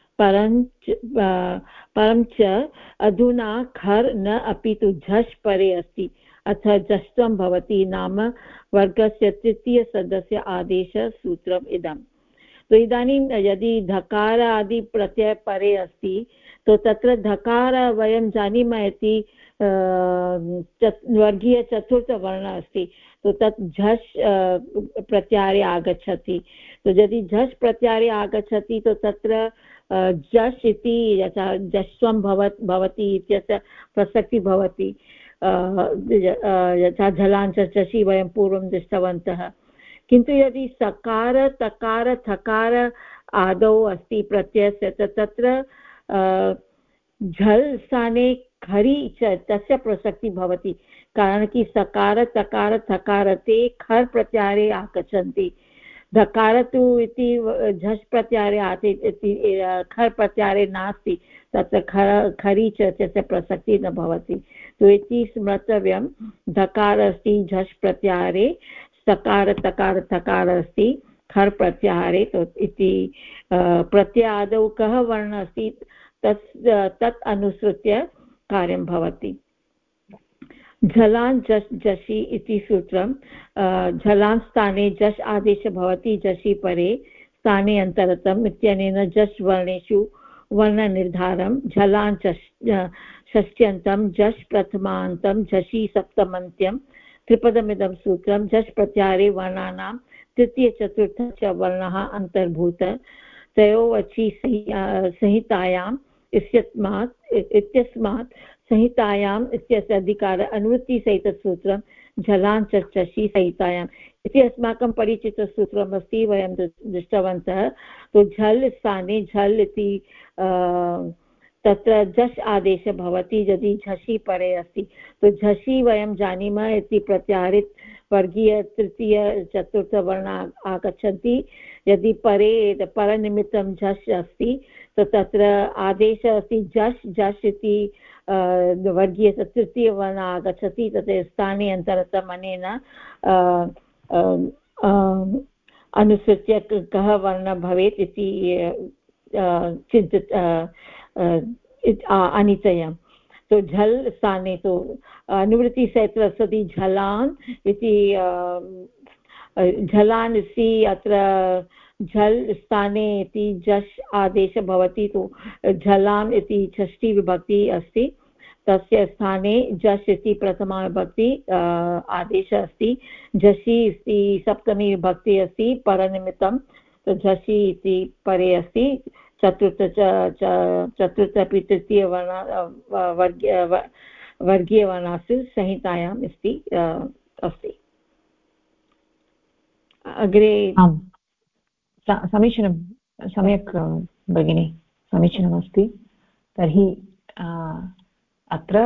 [SPEAKER 5] परञ्च अधुना खर् न अपि तु झष् परे अस्ति अथ जष्ट्वं भवति नाम वर्गस्य तृतीयसदस्य आदेशसूत्रम् इदम्। तो इदानीं यदि धकार आदि प्रत्यय परे अस्ति तो तत्र धकार वयं जानीमः इति वर्गीय चतुर्थवर्णः अस्ति तो तत् झष् प्रत्याहारे आगच्छति। तो यदि झष् प्रत्याहारे आगच्छति तो तत्र झष् इति यथा जष्ट्वं भवति इत्यस्य प्रसक्तिः भवति। यथा झलाञ्च झषि वयं पूर्वं दृष्टवन्तः। किन्तु यदि सकार तकार थकार आदौ अस्ति प्रत्ययस्य तत्र झल् स्थाने खरि च तस्य प्रसक्तिः भवति। कारण कि सकार तकार थकार ते खर् प्रत्याहारे आगच्छन्ति। धकार तु इति झष् प्रत्याहारे आसीत् इति खर् प्रत्याहारे नास्ति तत्र खरि च तस्य प्रसक्तिः न भवति। तो इति स्मर्तव्यं धकार अस्ति झष् प्रत्याहारे सकार तकार थकार अस्ति खर् प्रत्याहारे। तो इति प्रत्ययादौ कः वर्णः अस्ति तत् अनुसृत्य कार्यं भवति। झलान् झष् झषि इति सूत्रं। झलान् स्थाने झष् आदेशः भवति झषि परे स्थाने अन्तरतम् इत्यनेन झष् वर्णेषु वर्णनिर्धारं। झलान् षष्ट्यन्तं झष् प्रथमान्तं झषि सप्तमन्त्यं त्रिपदमिदं सूत्रं। झष् प्रत्याहारे वर्णानां तृतीयचतुर्थ च वर्णः अन्तर्भूत तयोरचि संहितायाम् इत्यस्मात् संहितायाम् इत्यस्य अधिकार अनुवृत्तिसहितसूत्रं झलान् झषि संहितायाम् इति अस्माकं परिचितसूत्रमस्ति वयं दृष्टवन्तः। तो झल् स्थाने झल् इति तत्र झष् आदेशः भवति यदि झषि परे अस्ति। तो झषि वयं जानीमः इति प्रत्याहारित वर्गीय तृतीय चतुर्थवर्ण आगच्छन्ति। यदि परे परनिमित्तं झष् अस्ति तो तत्र आदेशः अस्ति झष् झष् इति वर्गीय तृतीयवर्ण आगच्छति तत्र स्थाने अन्तरतम् अनेन अनुसृत्य कः वर्णः भवेत् इति अनिचयम्। तो झल् स्थाने तो अनुवृत्तिसहित सति झलान् इति झलान् इति अत्र झल् स्थाने इति झष् आदेशः भवति। तो झलान् इति षष्ठी विभक्ति अस्ति तस्य स्थाने झष् इति प्रथमा विभक्ति आदेशः अस्ति। झषि इति सप्तमी विभक्ति अस्ति परनिमित्तं तो झषि इति परे अस्ति। चतुर्थ अपि तृतीयवर्ण वर्गीयवर्णासु संहितायाम् अस्ति। अग्रे
[SPEAKER 1] समीचीनं सम्यक् भगिनी समीचीनमस्ति। तर्हि अत्र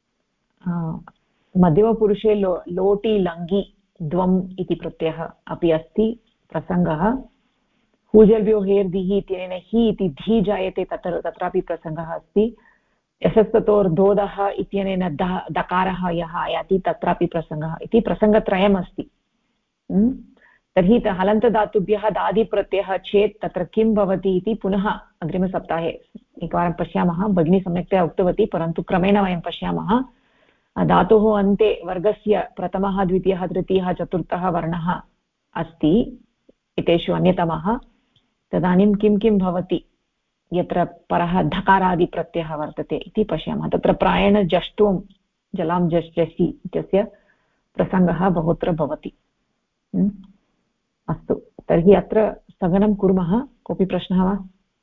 [SPEAKER 1] मध्यमपुरुषे लोटि लङि द्वम् इति प्रत्ययः अपि अस्ति प्रसङ्गः। पूजल्भ्यो हेर्दिः इत्यनेन हि इति धी जायते तत्रापि प्रसङ्गः अस्ति। यशस्ततोर्धोदः इत्यनेन दकारः यः आयाति तत्रापि प्रसङ्गः इति प्रसङ्गत्रयम् अस्ति। तर्हि हलन्तधातुभ्यः दादिप्रत्ययः चेत् तत्र किं भवति इति पुनः अग्रिमसप्ताहे एकवारं पश्यामः। भगिनी सम्यक्तया उक्तवती परन्तु क्रमेण वयं पश्यामः। धातोः अन्ते वर्गस्य प्रथमः द्वितीयः तृतीयः चतुर्थः वर्णः अस्ति एतेषु अन्यतमः। तदानीं किं किं भवति यत्र परः धकारादिप्रत्ययः वर्तते इति पश्यामः। तत्र प्रायेण जष्टुं जलां जष्टसि इत्यस्य प्रसङ्गः बहुत्र भवति। अस्तु, तर्हि अत्र स्थगनं कुर्मः। कोऽपि प्रश्नः वा?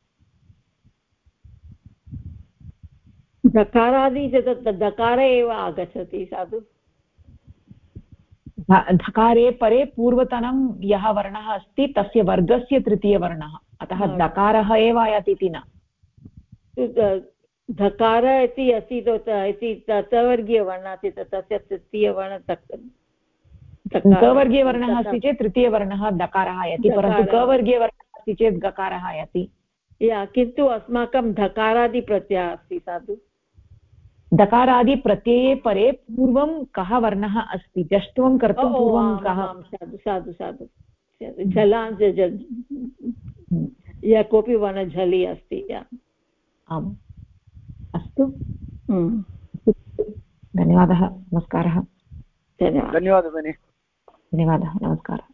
[SPEAKER 5] धकारादि दकार एव आगच्छति साधु।
[SPEAKER 1] धकारे परे पूर्वतनं यः वर्णः अस्ति तस्य वर्गस्य तृतीयवर्णः, अतः दकारः एव आयाति इति न।
[SPEAKER 5] धकार इति अस्ति इति तवर्गीयवर्णः अस्ति, तस्य तृतीयवर्ण
[SPEAKER 1] कवर्गीयवर्णः अस्ति चेत् तृतीयवर्णः दकारः आयाति, परन्तु कवर्गीयवर्णः अस्ति चेत् गकारः आयाति।
[SPEAKER 5] किन्तु अस्माकं धकारादिप्रत्ययः अस्ति साधु।
[SPEAKER 1] दकारादिप्रत्यये परे पूर्वं कः वर्णः अस्ति, जष्ट्वं कर्तुं पूर्वं कः?
[SPEAKER 5] साधु साधु साधु जला यः कोऽपि वर्णः झलि अस्ति।
[SPEAKER 1] आम्, अस्तु, धन्यवादः, नमस्कारः।
[SPEAKER 2] धन्यवादः भगिनि।
[SPEAKER 1] धन्यवादः, नमस्कारः।